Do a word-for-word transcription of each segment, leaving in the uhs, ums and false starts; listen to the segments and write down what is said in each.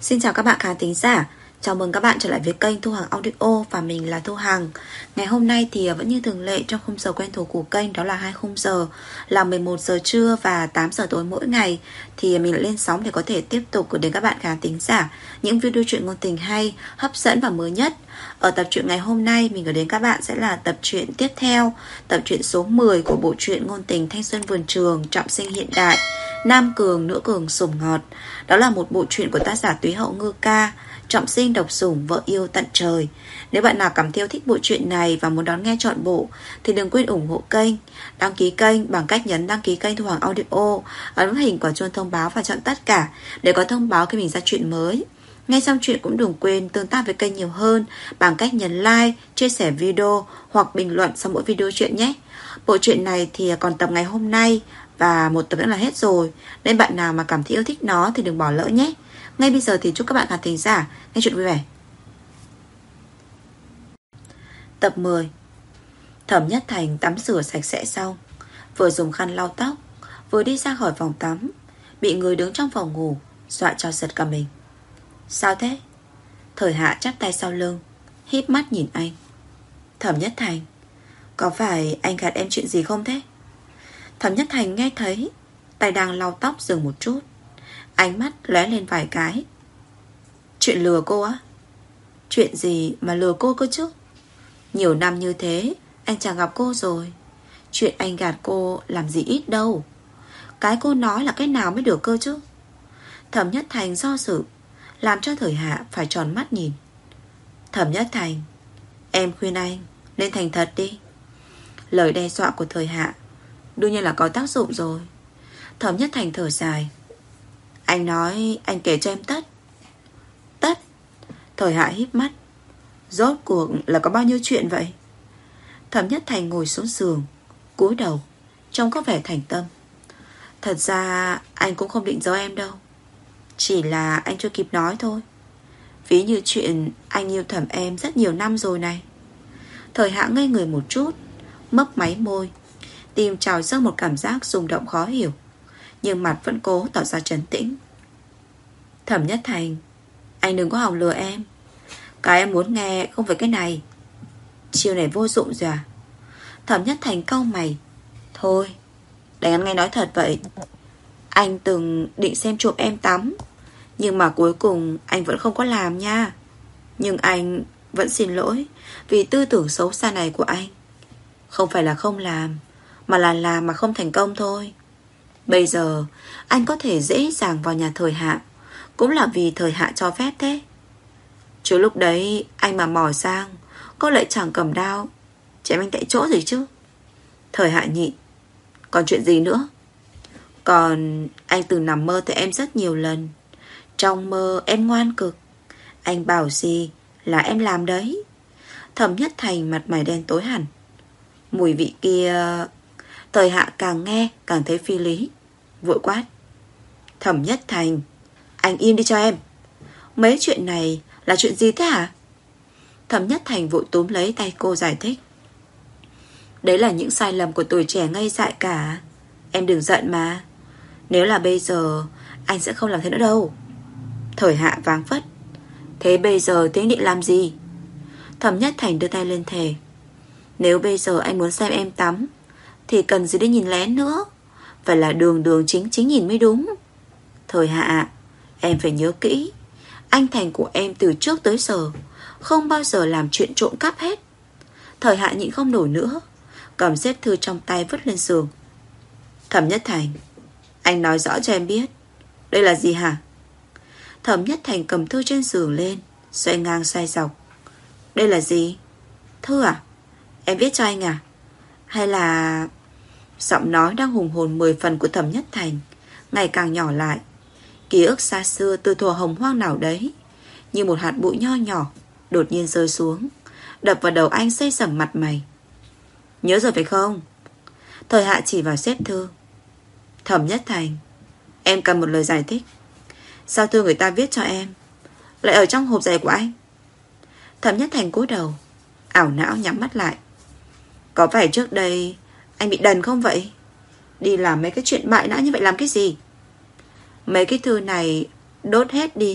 Xin chào các bạn khán thính giả. Chào mừng các bạn trở lại với kênh Thu Hằng Audio và mình là Thu Hằng. Ngày hôm nay thì vẫn như thường lệ trong khung giờ quen thuộc của kênh, đó là hai khung giờ là mười một giờ trưa và tám giờ tối mỗi ngày, thì mình lại lên sóng để có thể tiếp tục gửi đến các bạn khán thính giả những video truyện ngôn tình hay, hấp dẫn và mới nhất. Ở tập truyện ngày hôm nay mình gửi đến các bạn sẽ là tập truyện tiếp theo, tập truyện số mười của bộ truyện ngôn tình thanh xuân vườn trường, trọng sinh hiện đại, nam cường nữ cường sủng ngọt. Đó là một bộ truyện của tác giả Túy Hậu Ngư Ca, trọng sinh độc sủng vợ yêu tận trời. Nếu bạn nào cảm thấy thích bộ truyện này và muốn đón nghe trọn bộ thì đừng quên ủng hộ kênh, đăng ký kênh bằng cách nhấn đăng ký kênh Thu Hằng Audio, ấn hình quả chuông thông báo và chọn tất cả để có thông báo khi mình ra truyện mới. Nghe xong chuyện cũng đừng quên tương tác với kênh nhiều hơn bằng cách nhấn like, chia sẻ video hoặc bình luận sau mỗi video truyện nhé. Bộ truyện này thì còn tập ngày hôm nay và một tập nữa là hết rồi, nên bạn nào mà cảm thấy yêu thích nó thì đừng bỏ lỡ nhé. Ngay bây giờ thì chúc các bạn khán thính giả nghe chuyện vui vẻ. Tập mười. Thẩm Nhất Thành tắm rửa sạch sẽ xong, vừa dùng khăn lau tóc, vừa đi ra khỏi phòng tắm, bị người đứng trong phòng ngủ dọa cho giật cả mình. Sao thế? Thời Hạ chắp tay sau lưng, híp mắt nhìn anh. Thẩm Nhất Thành, có phải anh gạt em chuyện gì không thế? Thẩm Nhất Thành nghe thấy tay đang lau tóc dừng một chút, ánh mắt lóe lên vài cái. Chuyện lừa cô á? Chuyện gì mà lừa cô cơ chứ? Nhiều năm như thế anh chẳng gặp cô rồi. Chuyện anh gạt cô làm gì ít đâu. Cái cô nói là cái nào mới được cơ chứ? Thẩm Nhất Thành do dự, làm cho Thời Hạ phải tròn mắt nhìn. Thẩm Nhất Thành, em khuyên anh nên thành thật đi. Lời đe dọa của Thời Hạ đương nhiên là có tác dụng rồi. Thẩm Nhất Thành thở dài. Anh nói anh kể cho em tất. Tất? Thời Hạ híp mắt. Rốt cuộc là có bao nhiêu chuyện vậy? Thẩm Nhất Thành ngồi xuống giường, cúi đầu, trông có vẻ thành tâm. Thật ra anh cũng không định giấu em đâu, chỉ là anh chưa kịp nói thôi. Ví như chuyện anh yêu Thẩm em rất nhiều năm rồi này. Thời Hạ ngây người một chút, mấp máy môi, tim trào dâng một cảm giác rung động khó hiểu, nhưng mặt vẫn cố tỏ ra trấn tĩnh. Thẩm Nhất Thành, anh đừng có hòng lừa em. Cái em muốn nghe không phải cái này. Chiêu này vô dụng rồi à? Thẩm Nhất Thành cau mày. Thôi, để anh nghe nói thật vậy. Anh từng định xem chụp em tắm, nhưng mà cuối cùng anh vẫn không có làm nha. Nhưng anh vẫn xin lỗi vì tư tưởng xấu xa này của anh. Không phải là không làm, mà là làm mà không thành công thôi. Bây giờ anh có thể dễ dàng vào nhà Thời Hạ cũng là vì Thời Hạ cho phép thế. Chứ lúc đấy anh mà mò sang, cô lại chẳng cầm đao chém anh tại chỗ gì chứ. Thời Hạ nhịn. Còn chuyện gì nữa? Còn anh từng nằm mơ thấy em rất nhiều lần. Trong mơ em ngoan cực, anh bảo gì là em làm đấy. Thẩm Nhất Thành mặt mày đen tối hẳn. Mùi vị kia. Thời Hạ càng nghe càng thấy phi lý, vội quát. Thẩm Nhất Thành, anh im đi cho em. Mấy chuyện này là chuyện gì thế hả? Thẩm Nhất Thành vội túm lấy tay cô giải thích. Đấy là những sai lầm của tuổi trẻ ngây dại cả. Em đừng giận mà. Nếu là bây giờ anh sẽ không làm thế nữa đâu. Thời Hạ váng phất. Thế bây giờ tính định làm gì? Thẩm Nhất Thành đưa tay lên thề. Nếu bây giờ anh muốn xem em tắm thì cần gì đi nhìn lén nữa, phải là đường đường chính chính nhìn mới đúng. Thời Hạ, em phải nhớ kỹ, anh Thành của em từ trước tới giờ không bao giờ làm chuyện trộm cắp hết. Thời Hạ nhịn không nổi nữa, cầm xếp thư trong tay vứt lên giường. Thẩm Nhất Thành, anh nói rõ cho em biết, đây là gì hả? Thẩm Nhất Thành cầm thư trên giường lên, xoay ngang xoay dọc. Đây là gì? Thư à? Em viết cho anh à? Hay là... Giọng nói đang hùng hồn mười phần của Thẩm Nhất Thành ngày càng nhỏ lại. Ký ức xa xưa từ thuở hồng hoang nào đấy như một hạt bụi nho nhỏ đột nhiên rơi xuống, đập vào đầu anh xây sẩm mặt mày. Nhớ rồi phải không? Thời Hạ chỉ vào xếp thư. Thẩm Nhất Thành, em cần một lời giải thích. Sao thư người ta viết cho em lại ở trong hộp giày của anh? Thẩm Nhất Thành cúi đầu, ảo não nhắm mắt lại. Có phải trước đây anh bị đần không vậy? Đi làm mấy cái chuyện bại não như vậy làm cái gì? Mấy cái thư này đốt hết đi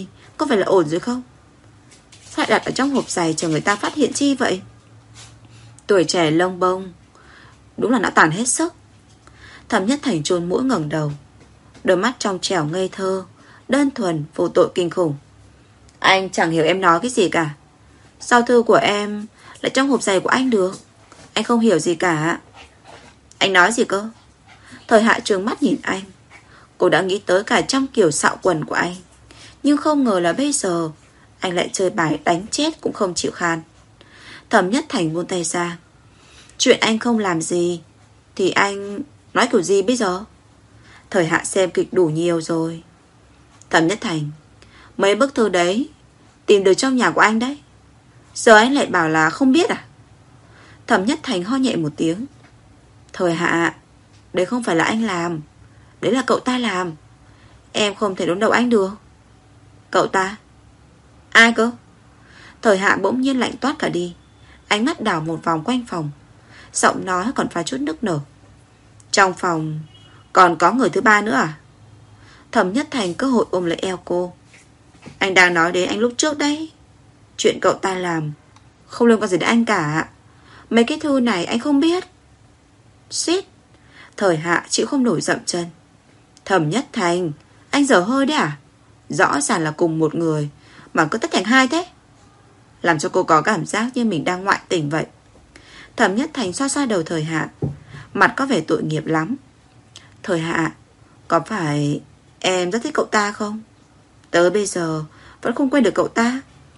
có phải là ổn rồi không? Phải đặt ở trong hộp giày chờ người ta phát hiện chi vậy? Tuổi trẻ lông bông, đúng là não tàn hết sức. Thẩm Nhất Thành chôn mũi ngẩng đầu, đôi mắt trong trẻo ngây thơ, đơn thuần, vô tội kinh khủng. Anh chẳng hiểu em nói cái gì cả. Sao thư của em lại trong hộp giày của anh được? Anh không hiểu gì cả. Anh nói gì cơ? Thời Hạ trừng mắt nhìn anh. Cô đã nghĩ tới cả trăm kiểu xạo quần của anh, nhưng không ngờ là bây giờ anh lại chơi bài đánh chết cũng không chịu khan. Thẩm Nhất Thành buông tay ra. Chuyện anh không làm gì thì anh nói kiểu gì bây giờ? Thời Hạ xem kịch đủ nhiều rồi. Thẩm Nhất Thành, mấy bức thư đấy tìm được trong nhà của anh đấy, giờ anh lại bảo là không biết à? Thẩm Nhất Thành ho nhẹ một tiếng. Thời Hạ, đấy không phải là anh làm, đấy là cậu ta làm. Em không thể đối đầu anh được. Cậu ta? Ai cơ? Thời Hạ bỗng nhiên lạnh toát cả đi, ánh mắt đảo một vòng quanh phòng, giọng nói còn pha chút nức nở. Trong phòng còn có người thứ ba nữa à? Thẩm Nhất Thành cơ hội ôm lấy eo cô. Anh đang nói đến anh lúc trước đấy. Chuyện cậu ta làm không liên quan gì đến anh cả. Mấy cái thư này anh không biết. Xít. Thời Hạ chịu không nổi dậm chân. Thẩm Nhất Thành, anh dở hơi đấy à? Rõ ràng là cùng một người mà cứ tách thành hai thế, làm cho cô có cảm giác như mình đang ngoại tình vậy. Thẩm Nhất Thành xoa xoa đầu Thời Hạ, mặt có vẻ tội nghiệp lắm. Thời Hạ, có phải em rất thích cậu ta không? Tới bây giờ vẫn không quên được cậu ta.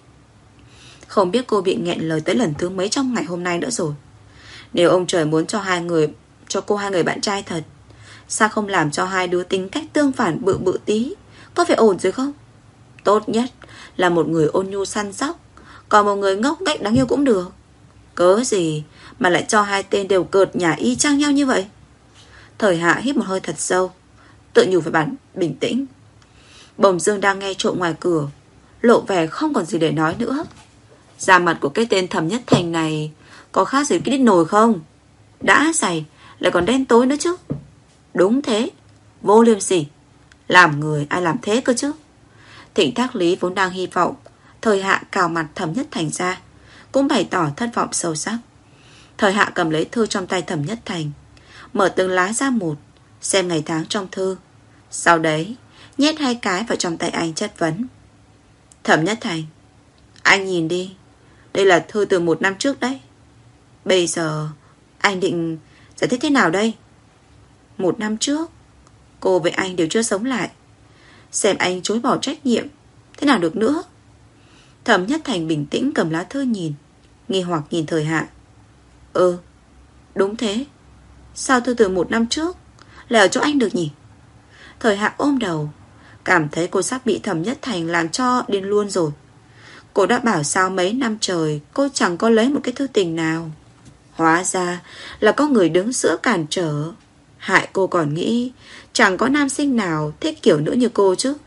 Không biết cô bị nghẹn lời tới lần thứ mấy trong ngày hôm nay nữa rồi. Nếu ông trời muốn cho hai người Cho cô hai người bạn trai thật, sao không làm cho hai đứa tính cách tương phản bự bự tí? Có phải ổn rồi không? Tốt nhất là một người ôn nhu săn sóc, còn một người ngốc nghếch đáng yêu cũng được. Cớ gì mà lại cho hai tên đều cợt nhả y chang nhau như vậy? Thời Hạ hít một hơi thật sâu, tự nhủ phải bản bình tĩnh. Bồng Dương đang nghe trộm ngoài cửa, lộ vẻ không còn gì để nói nữa. Da mặt của cái tên Thẩm Nhất Thành này có khác gì cái đít nồi không? Đã dày lại còn đen tối nữa chứ. Đúng thế, vô liêm sỉ. Làm người ai làm thế cơ chứ? Thịnh Thác Lý vốn đang hy vọng Thời Hạ cào mặt Thẩm Nhất Thành ra, cũng bày tỏ thất vọng sâu sắc. Thời Hạ cầm lấy thư trong tay Thẩm Nhất Thành, mở từng lá ra một, xem ngày tháng trong thư, sau đấy nhét hai cái vào trong tay anh, chất vấn. Thẩm Nhất Thành, anh nhìn đi, đây là thư từ một năm trước đấy. Bây giờ anh định giải thích thế nào đây? Một năm trước cô với anh đều chưa sống lại, xem anh chối bỏ trách nhiệm thế nào được nữa. Thẩm Nhất Thành bình tĩnh cầm lá thư nhìn, nghi hoặc nhìn Thời Hạ. Ừ, đúng thế. Sao thư từ một năm trước lại ở chỗ anh được nhỉ? Thời Hạ ôm đầu, cảm thấy cô sắp bị Thẩm Nhất Thành làm cho điên luôn rồi. Cô đã bảo sao mấy năm trời cô chẳng có lấy một cái thư tình nào. Hóa ra là có người đứng giữa cản trở. Hại cô còn nghĩ chẳng có nam sinh nào thích kiểu nữa như cô chứ.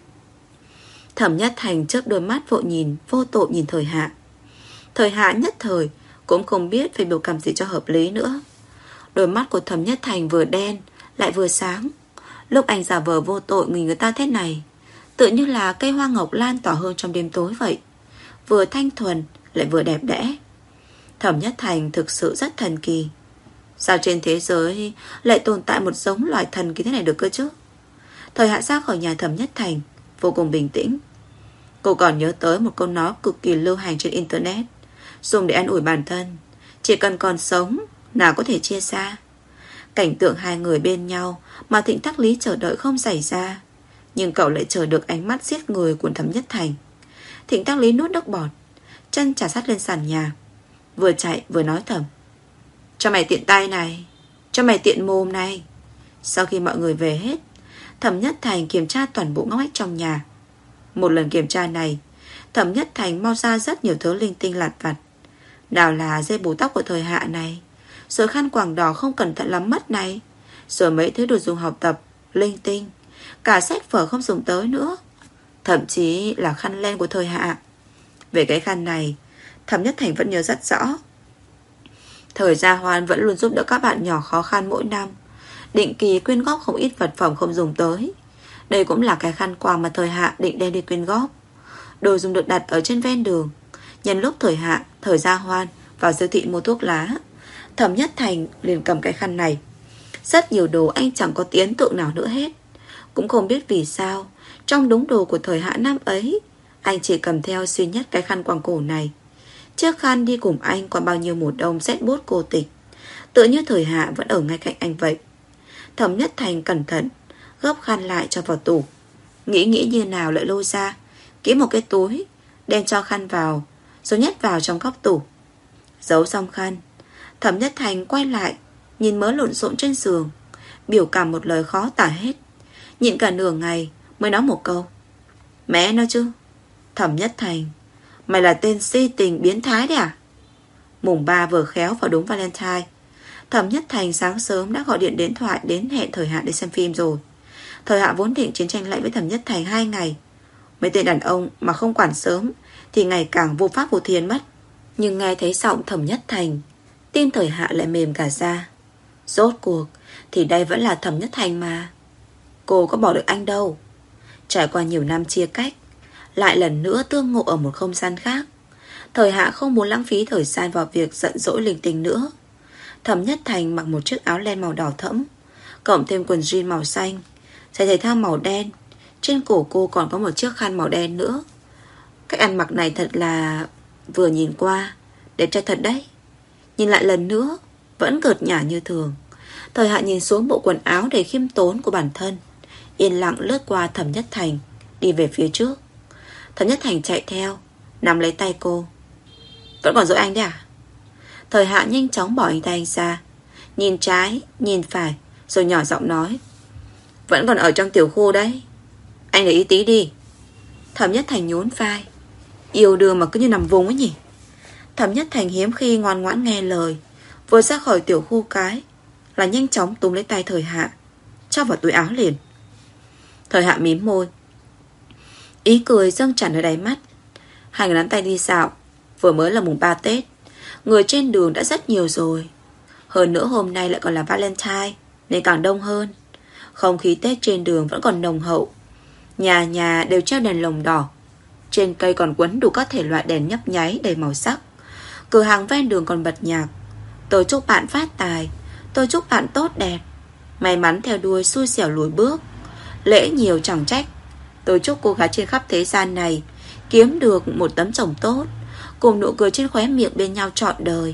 Thẩm Nhất Thành chớp đôi mắt vội nhìn, vô tội nhìn Thời Hạ. Thời Hạ nhất thời cũng không biết phải biểu cảm gì cho hợp lý nữa. Đôi mắt của Thẩm Nhất Thành vừa đen lại vừa sáng. Lúc anh giả vờ vô tội nhìn người ta thế này, tự như là cây hoa ngọc lan tỏa hương trong đêm tối vậy, vừa thanh thuần lại vừa đẹp đẽ. Thẩm Nhất Thành thực sự rất thần kỳ. Sao trên thế giới lại tồn tại một giống loài thần kỳ thế này được cơ chứ? Thời Hạ ra khỏi nhà Thẩm Nhất Thành vô cùng bình tĩnh. Cô còn nhớ tới một câu nói cực kỳ lưu hành trên internet, dùng để an ủi bản thân: chỉ cần còn sống, nào có thể chia xa. Cảnh tượng hai người bên nhau mà Thịnh Thác Lý chờ đợi không xảy ra, nhưng cậu lại chờ được ánh mắt giết người của Thẩm Nhất Thành. Thịnh Thác Lý nuốt nước bọt, chân chà sát lên sàn nhà, vừa chạy vừa nói thầm: cho mày tiện tay này, cho mày tiện mồm này. Sau khi mọi người về hết, Thẩm Nhất Thành kiểm tra toàn bộ ngóc ngách trong nhà. Một lần kiểm tra này, Thẩm Nhất Thành mau ra rất nhiều thứ linh tinh lặt vặt. Nào là dây bù tóc của Thời Hạ này, rồi khăn quàng đỏ không cẩn thận làm mất này, rồi mấy thứ đồ dùng học tập linh tinh, cả sách vở không dùng tới nữa, thậm chí là khăn len của Thời Hạ. Về cái khăn này, Thẩm Nhất Thành vẫn nhớ rất rõ. Thời Gia Hoan vẫn luôn giúp đỡ các bạn nhỏ khó khăn mỗi năm, định kỳ quyên góp không ít vật phẩm không dùng tới. Đây cũng là cái khăn quàng mà Thời Hạ định đem đi quyên góp. Đồ dùng được đặt ở trên ven đường. Nhân lúc Thời Hạ, Thời Gia Hoan vào siêu thị mua thuốc lá, Thẩm Nhất Thành liền cầm cái khăn này. Rất nhiều đồ anh chẳng có tí ấn tượng nào nữa hết. Cũng không biết vì sao trong đống đồ của Thời Hạ năm ấy, anh chỉ cầm theo duy nhất cái khăn quàng cổ này. Chiếc khăn đi cùng anh qua bao nhiêu mùa đông rét buốt cô tịch, tựa như Thời Hạ vẫn ở ngay cạnh anh vậy. Thẩm Nhất Thành cẩn thận gấp khăn lại cho vào tủ. Nghĩ nghĩ như nào lại lôi ra, kiếm một cái túi, đem cho khăn vào, rồi nhét vào trong góc tủ. Giấu xong khăn, Thẩm Nhất Thành quay lại, nhìn mớ lộn xộn trên giường, biểu cảm một lời khó tả hết. Nhịn cả nửa ngày mới nói một câu: mẹ nó chứ. Thẩm Nhất Thành, mày là tên si tình biến thái đấy à? Mùng ba vừa khéo vào đúng Valentine. Thẩm Nhất Thành sáng sớm đã gọi điện điện thoại đến hẹn Thời Hạ đi xem phim rồi. Thời Hạ vốn định chiến tranh lạnh với Thẩm Nhất Thành hai ngày. Mấy tên đàn ông mà không quản sớm thì ngày càng vô pháp vô thiên mất. Nhưng nghe thấy giọng Thẩm Nhất Thành, tim Thời Hạ lại mềm cả ra. Rốt cuộc thì đây vẫn là Thẩm Nhất Thành mà. Cô có bỏ được anh đâu. Trải qua nhiều năm chia cách, lại lần nữa tương ngộ ở một không gian khác. Thời Hạ không muốn lãng phí thời gian vào việc giận dỗi linh tinh nữa. Thẩm Nhất Thành mặc một chiếc áo len màu đỏ thẫm, cộng thêm quần jean màu xanh, giày thể thao màu đen. Trên cổ cô còn có một chiếc khăn màu đen nữa. Cách ăn mặc này thật là... vừa nhìn qua đẹp trai thật đấy. Nhìn lại lần nữa vẫn cợt nhả như thường. Thời Hạ nhìn xuống bộ quần áo đầy khiêm tốn của bản thân, yên lặng lướt qua Thẩm Nhất Thành, đi về phía trước. Thẩm Nhất Thành chạy theo, nắm lấy tay cô. Vẫn còn dỗi anh đấy à? Thời Hạ nhanh chóng bỏ anh tay anh ra, nhìn trái, nhìn phải, rồi nhỏ giọng nói: vẫn còn ở trong tiểu khu đấy, anh để ý tí đi. Thẩm Nhất Thành nhún vai. Yêu đương mà cứ như nằm vùng ấy nhỉ. Thẩm Nhất Thành hiếm khi ngoan ngoãn nghe lời, vừa ra khỏi tiểu khu cái là nhanh chóng túm lấy tay Thời Hạ, cho vào túi áo liền. Thời Hạ mím môi, ý cười dâng tràn ở đáy mắt. Hai người nắm tay đi dạo. Vừa mới là mùng ba Tết, người trên đường đã rất nhiều rồi. Hơn nữa hôm nay lại còn là Valentine, nên càng đông hơn. Không khí Tết trên đường vẫn còn nồng hậu. Nhà nhà đều treo đèn lồng đỏ, trên cây còn quấn đủ các thể loại đèn nhấp nháy đầy màu sắc. Cửa hàng ven đường còn bật nhạc: tôi chúc bạn phát tài, tôi chúc bạn tốt đẹp, may mắn theo đuôi, xui xẻo lùi bước, lễ nhiều chẳng trách, tôi chúc cô gái trên khắp thế gian này kiếm được một tấm chồng tốt, cùng nụ cười trên khóe miệng bên nhau trọn đời.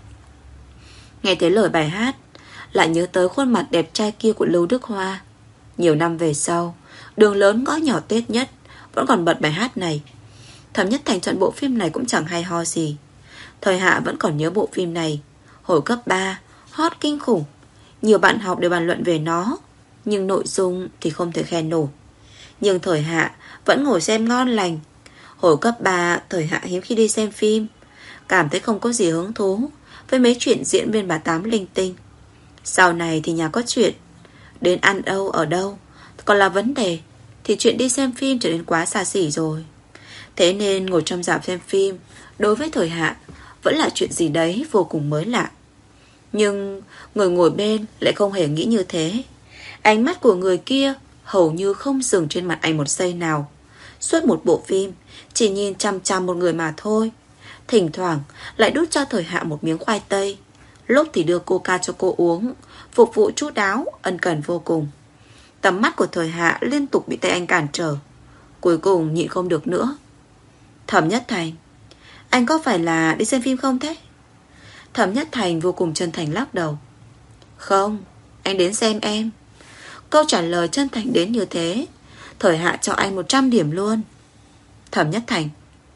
Nghe thấy lời bài hát, lại nhớ tới khuôn mặt đẹp trai kia của Lưu Đức Hoa. Nhiều năm về sau, đường lớn ngõ nhỏ Tết nhất vẫn còn bật bài hát này. Thẩm Nhất Thành chọn bộ phim này cũng chẳng hay ho gì. Thời Hạ vẫn còn nhớ bộ phim này. Hồi cấp ba, hot kinh khủng. Nhiều bạn học đều bàn luận về nó, nhưng nội dung thì không thể khen nổi. Nhưng Thời Hạ vẫn ngồi xem ngon lành. Hồi cấp ba, Thời Hạ hiếm khi đi xem phim, cảm thấy không có gì hứng thú với mấy chuyện diễn viên bà Tám linh tinh. Sau này thì nhà có chuyện, đến ăn đâu ở đâu còn là vấn đề, thì chuyện đi xem phim trở nên quá xa xỉ rồi. Thế nên ngồi trong rạp xem phim đối với Thời Hạ vẫn là chuyện gì đấy vô cùng mới lạ. Nhưng người ngồi bên lại không hề nghĩ như thế. Ánh mắt của người kia hầu như không dừng trên mặt anh một giây nào. Suốt một bộ phim chỉ nhìn chăm chăm một người mà thôi. Thỉnh thoảng lại đút cho Thời Hạ một miếng khoai tây, lúc thì đưa coca cho cô uống, phục vụ chu đáo, ân cần vô cùng. Tầm mắt của Thời Hạ liên tục bị tay anh cản trở. Cuối cùng nhịn không được nữa. Thẩm Nhất Thành, anh có phải là đi xem phim không thế? Thẩm Nhất Thành vô cùng chân thành lắc đầu. Không, anh đến xem em. Câu trả lời chân thành đến như thế, Thời Hạ cho anh một trăm điểm luôn. Thẩm Nhất Thành,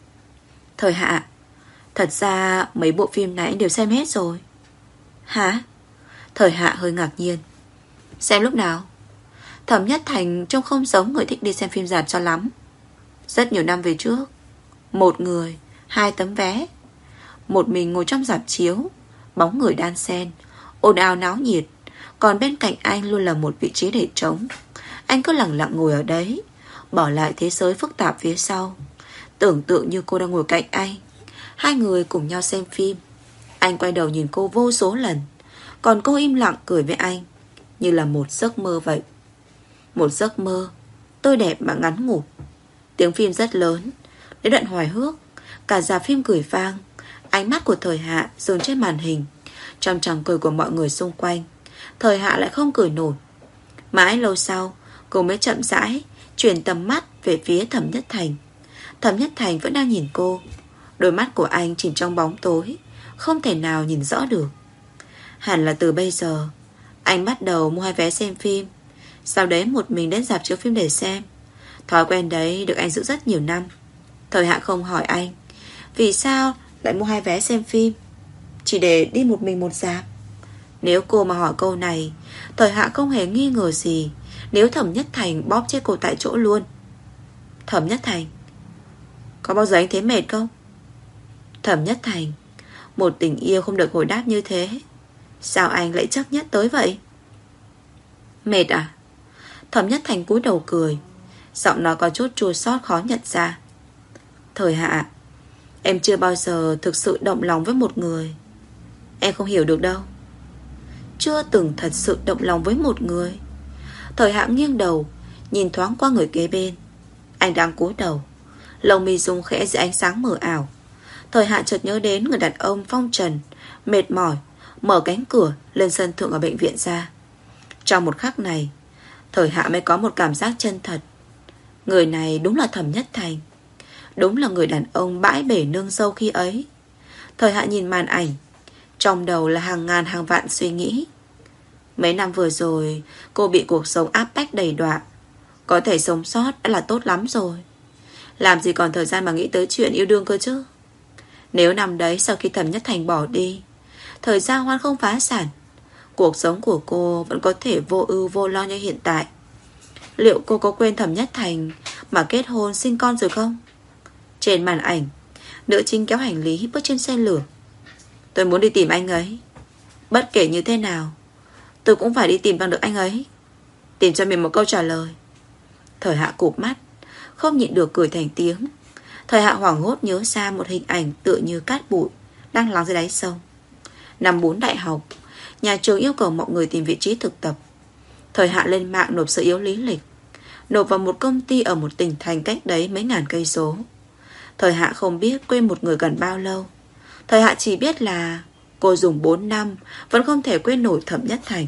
Thời Hạ, thật ra mấy bộ phim này anh đều xem hết rồi. Hả? Thời Hạ hơi ngạc nhiên. Xem lúc nào? Thẩm Nhất Thành trông không giống người thích đi xem phim rạp cho lắm. Rất nhiều năm về trước, một người, hai tấm vé, một mình ngồi trong rạp chiếu, bóng người đan xen, ồn ào náo nhiệt. Còn bên cạnh anh luôn là một vị trí để trống. Anh cứ lặng lặng ngồi ở đấy, bỏ lại thế giới phức tạp phía sau. Tưởng tượng như cô đang ngồi cạnh anh, hai người cùng nhau xem phim. Anh quay đầu nhìn cô vô số lần, còn cô im lặng cười với anh, như là một giấc mơ vậy. Một giấc mơ tươi đẹp mà ngắn ngủi. Tiếng phim rất lớn, Đến đoạn hài hước, cả dạp phim cười vang. Ánh mắt của Thời Hạ dừng trên màn hình. Trong tràng cười của mọi người xung quanh, Thời Hạ lại không cười nổi. Mãi lâu sau, cô mới chậm rãi chuyển tầm mắt về phía Thẩm Nhất Thành. Thẩm Nhất Thành vẫn đang nhìn cô. Đôi mắt của anh chìm trong bóng tối, không thể nào nhìn rõ được. Hẳn là từ bây giờ anh bắt đầu mua hai vé xem phim, sau đấy một mình đến rạp chiếu phim để xem. Thói quen đấy được anh giữ rất nhiều năm. Thời Hạ không hỏi anh vì sao lại mua hai vé xem phim, chỉ để đi một mình một rạp. Nếu cô mà hỏi câu này, Thời Hạ không hề nghi ngờ gì nếu Thẩm Nhất Thành bóp chết cô tại chỗ luôn. Thẩm Nhất Thành, có bao giờ anh thấy mệt không? Thẩm Nhất Thành, một tình yêu không được hồi đáp như thế, sao anh lại chấp nhất tới vậy? Mệt à? Thẩm Nhất Thành cúi đầu cười, giọng nói có chút chua xót khó nhận ra. Thời Hạ, em chưa bao giờ thực sự động lòng với một người. Em không hiểu được đâu. Chưa từng thật sự động lòng với một người. Thời Hạ nghiêng đầu, nhìn thoáng qua người kế bên. Anh đang cúi đầu, lông mi rung khẽ dưới ánh sáng mờ ảo. Thời Hạ chợt nhớ đến người đàn ông phong trần, mệt mỏi, mở cánh cửa lên sân thượng ở bệnh viện ra. Trong một khắc này, Thời Hạ mới có một cảm giác chân thật. Người này đúng là Thẩm Nhất Thành, đúng là người đàn ông bãi bể nương dâu khi ấy. Thời Hạ nhìn màn ảnh, trong đầu là hàng ngàn hàng vạn suy nghĩ. Mấy năm vừa rồi, cô bị cuộc sống áp bách đầy đọa. Có thể sống sót đã là tốt lắm rồi. Làm gì còn thời gian mà nghĩ tới chuyện yêu đương cơ chứ. Nếu năm đấy sau khi Thẩm Nhất Thành bỏ đi, thời Gia Hoan không phá sản, cuộc sống của cô vẫn có thể vô ưu vô lo như hiện tại. Liệu cô có quên Thẩm Nhất Thành mà kết hôn sinh con rồi không? Trên màn ảnh, nữ chính kéo hành lý bước trên xe lửa. Tôi muốn đi tìm anh ấy. Bất kể như thế nào, tôi cũng phải đi tìm bằng được anh ấy. Tìm cho mình một câu trả lời. Thời Hạ cụp mắt, không nhịn được cười thành tiếng. Thời Hạ hoảng hốt nhớ ra một hình ảnh tựa như cát bụi đang lắng dưới đáy sông. Năm bốn đại học, nhà trường yêu cầu mọi người tìm vị trí thực tập. Thời Hạ lên mạng nộp sơ yếu lý lịch, nộp vào một công ty ở một tỉnh thành cách đấy mấy ngàn cây số. Thời Hạ không biết quên một người gần bao lâu. Thời Hạ chỉ biết là cô dùng bốn năm vẫn không thể quên nổi Thẩm Nhất Thành.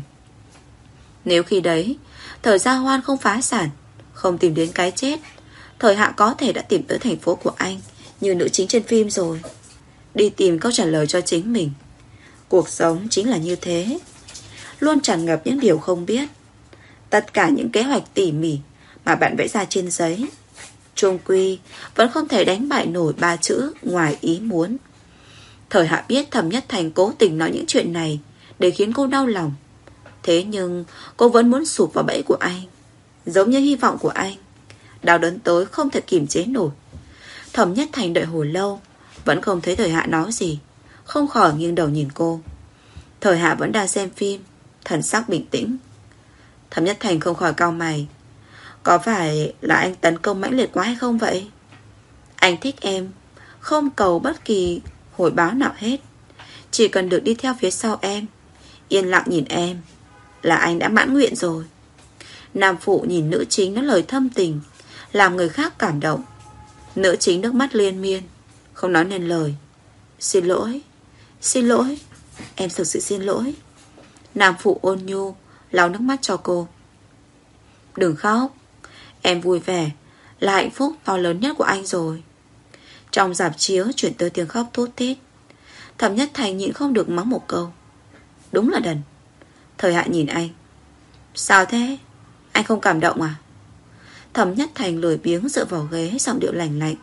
Nếu khi đấy Thời Gia Hoan không phá sản, không tìm đến cái chết, Thời Hạ có thể đã tìm tới thành phố của anh như nữ chính trên phim rồi. Đi tìm câu trả lời cho chính mình. Cuộc sống chính là như thế, luôn tràn ngập những điều không biết. Tất cả những kế hoạch tỉ mỉ mà bạn vẽ ra trên giấy, chung quy vẫn không thể đánh bại nổi ba chữ ngoài ý muốn. Thời Hạ biết Thẩm Nhất Thành cố tình nói những chuyện này để khiến cô đau lòng. Thế nhưng cô vẫn muốn sụp vào bẫy của anh, giống như hy vọng của anh. Đau đớn tới không thể kiềm chế nổi. Thẩm Nhất Thành đợi hồi lâu vẫn không thấy Thời Hạ nói gì, không khỏi nghiêng đầu nhìn cô. Thời Hạ vẫn đang xem phim, thần sắc bình tĩnh. Thẩm Nhất Thành không khỏi cau mày. Có phải là anh tấn công mãnh liệt quá hay không vậy? Anh thích em, không cầu bất kỳ hồi báo nào hết, chỉ cần được đi theo phía sau em, yên lặng nhìn em, là anh đã mãn nguyện rồi. Nam phụ nhìn nữ chính nói lời thâm tình, làm người khác cảm động. Nữ chính nước mắt liên miên, không nói nên lời. Xin lỗi, xin lỗi, em thực sự xin lỗi. Nam phụ ôn nhu lau nước mắt cho cô. Đừng khóc, em vui vẻ là hạnh phúc to lớn nhất của anh rồi. Trong rạp chiếu chuyển tới tiếng khóc thút thít. Thẩm Nhất Thành nhịn không được mắng một câu. Đúng là đần. Thời Hạ nhìn anh. Sao thế? Anh không cảm động à? Thẩm Nhất Thành lười biếng dựa vào ghế, giọng điệu lạnh lạnh.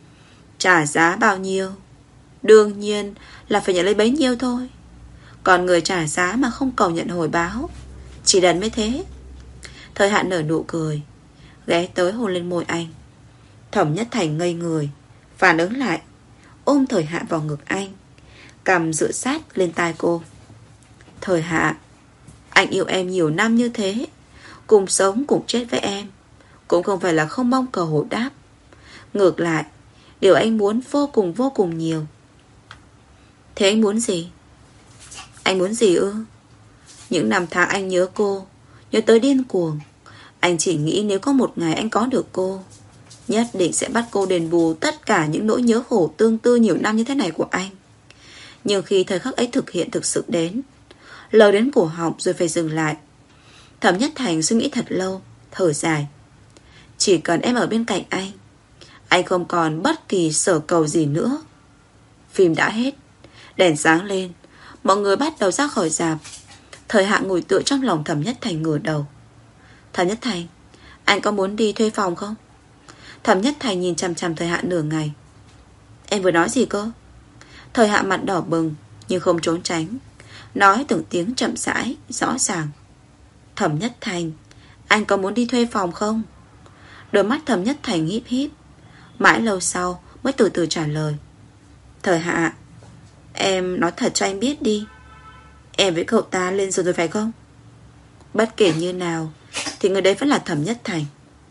Trả giá bao nhiêu, đương nhiên là phải nhận lấy bấy nhiêu thôi. Còn người trả giá mà không cầu nhận hồi báo, chỉ đần mới thế. Thời Hạ nở nụ cười, ghé tới hôn lên môi anh. Thẩm Nhất Thành ngây người, phản ứng lại, ôm Thời Hạ vào ngực anh, cằm dựa sát lên tai cô. Thời Hạ, anh yêu em nhiều năm như thế, cùng sống cùng chết với em, cũng không phải là không mong cầu hồi đáp. Ngược lại, điều anh muốn vô cùng vô cùng nhiều. Thế anh muốn gì? Anh muốn gì ư? Những năm tháng anh nhớ cô, nhớ tới điên cuồng. Anh chỉ nghĩ nếu có một ngày anh có được cô, nhất định sẽ bắt cô đền bù tất cả những nỗi nhớ khổ tương tư nhiều năm như thế này của anh. Nhưng khi thời khắc ấy thực hiện thực sự đến, lời đến cổ họng rồi phải dừng lại. Thẩm Nhất Thành suy nghĩ thật lâu, thở dài. Chỉ cần em ở bên cạnh anh, anh không còn bất kỳ sở cầu gì nữa. Phim đã hết, đèn sáng lên, mọi người bắt đầu ra khỏi rạp. Thời Hạ ngồi tựa trong lòng Thẩm Nhất Thành ngửa đầu. Thẩm Nhất Thành, anh có muốn đi thuê phòng không? Thẩm Nhất Thành nhìn chằm chằm Thời Hạ nửa ngày. Em vừa nói gì cơ? Thời Hạ mặt đỏ bừng nhưng không trốn tránh, nói từng tiếng chậm rãi, rõ ràng. Thẩm Nhất Thành, anh có muốn đi thuê phòng không? Đôi mắt Thẩm Nhất Thành híp híp, mãi lâu sau mới từ từ trả lời. Thời Hạ, em nói thật cho anh biết đi, em với cậu ta lên rồi rồi phải không? Bất kể như nào thì người đấy vẫn là Thẩm Nhất Thành.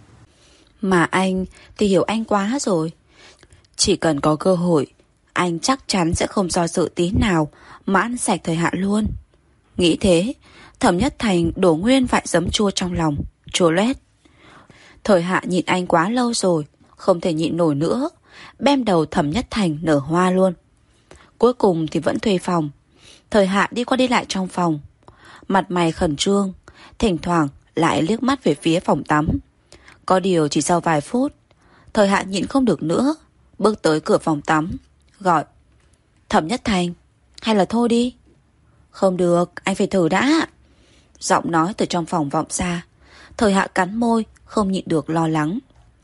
Mà anh thì hiểu anh quá rồi. Chỉ cần có cơ hội, anh chắc chắn sẽ không do dự tí nào mà ăn sạch Thời Hạ luôn. Nghĩ thế, Thẩm Nhất Thành đổ nguyên vại giấm chua trong lòng, chua loét. Thời Hạ nhịn anh quá lâu rồi, không thể nhịn nổi nữa, bem đầu Thẩm Nhất Thành nở hoa luôn. Cuối cùng thì vẫn thuê phòng. Thời Hạ đi qua đi lại trong phòng, mặt mày khẩn trương, thỉnh thoảng lại liếc mắt về phía phòng tắm. Có điều chỉ sau vài phút, Thời Hạ nhịn không được nữa, bước tới cửa phòng tắm, gọi. Thẩm Nhất Thành, hay là thôi đi. Không được, anh phải thử đã. Giọng nói từ trong phòng vọng ra. Thời Hạ cắn môi, không nhịn được lo lắng.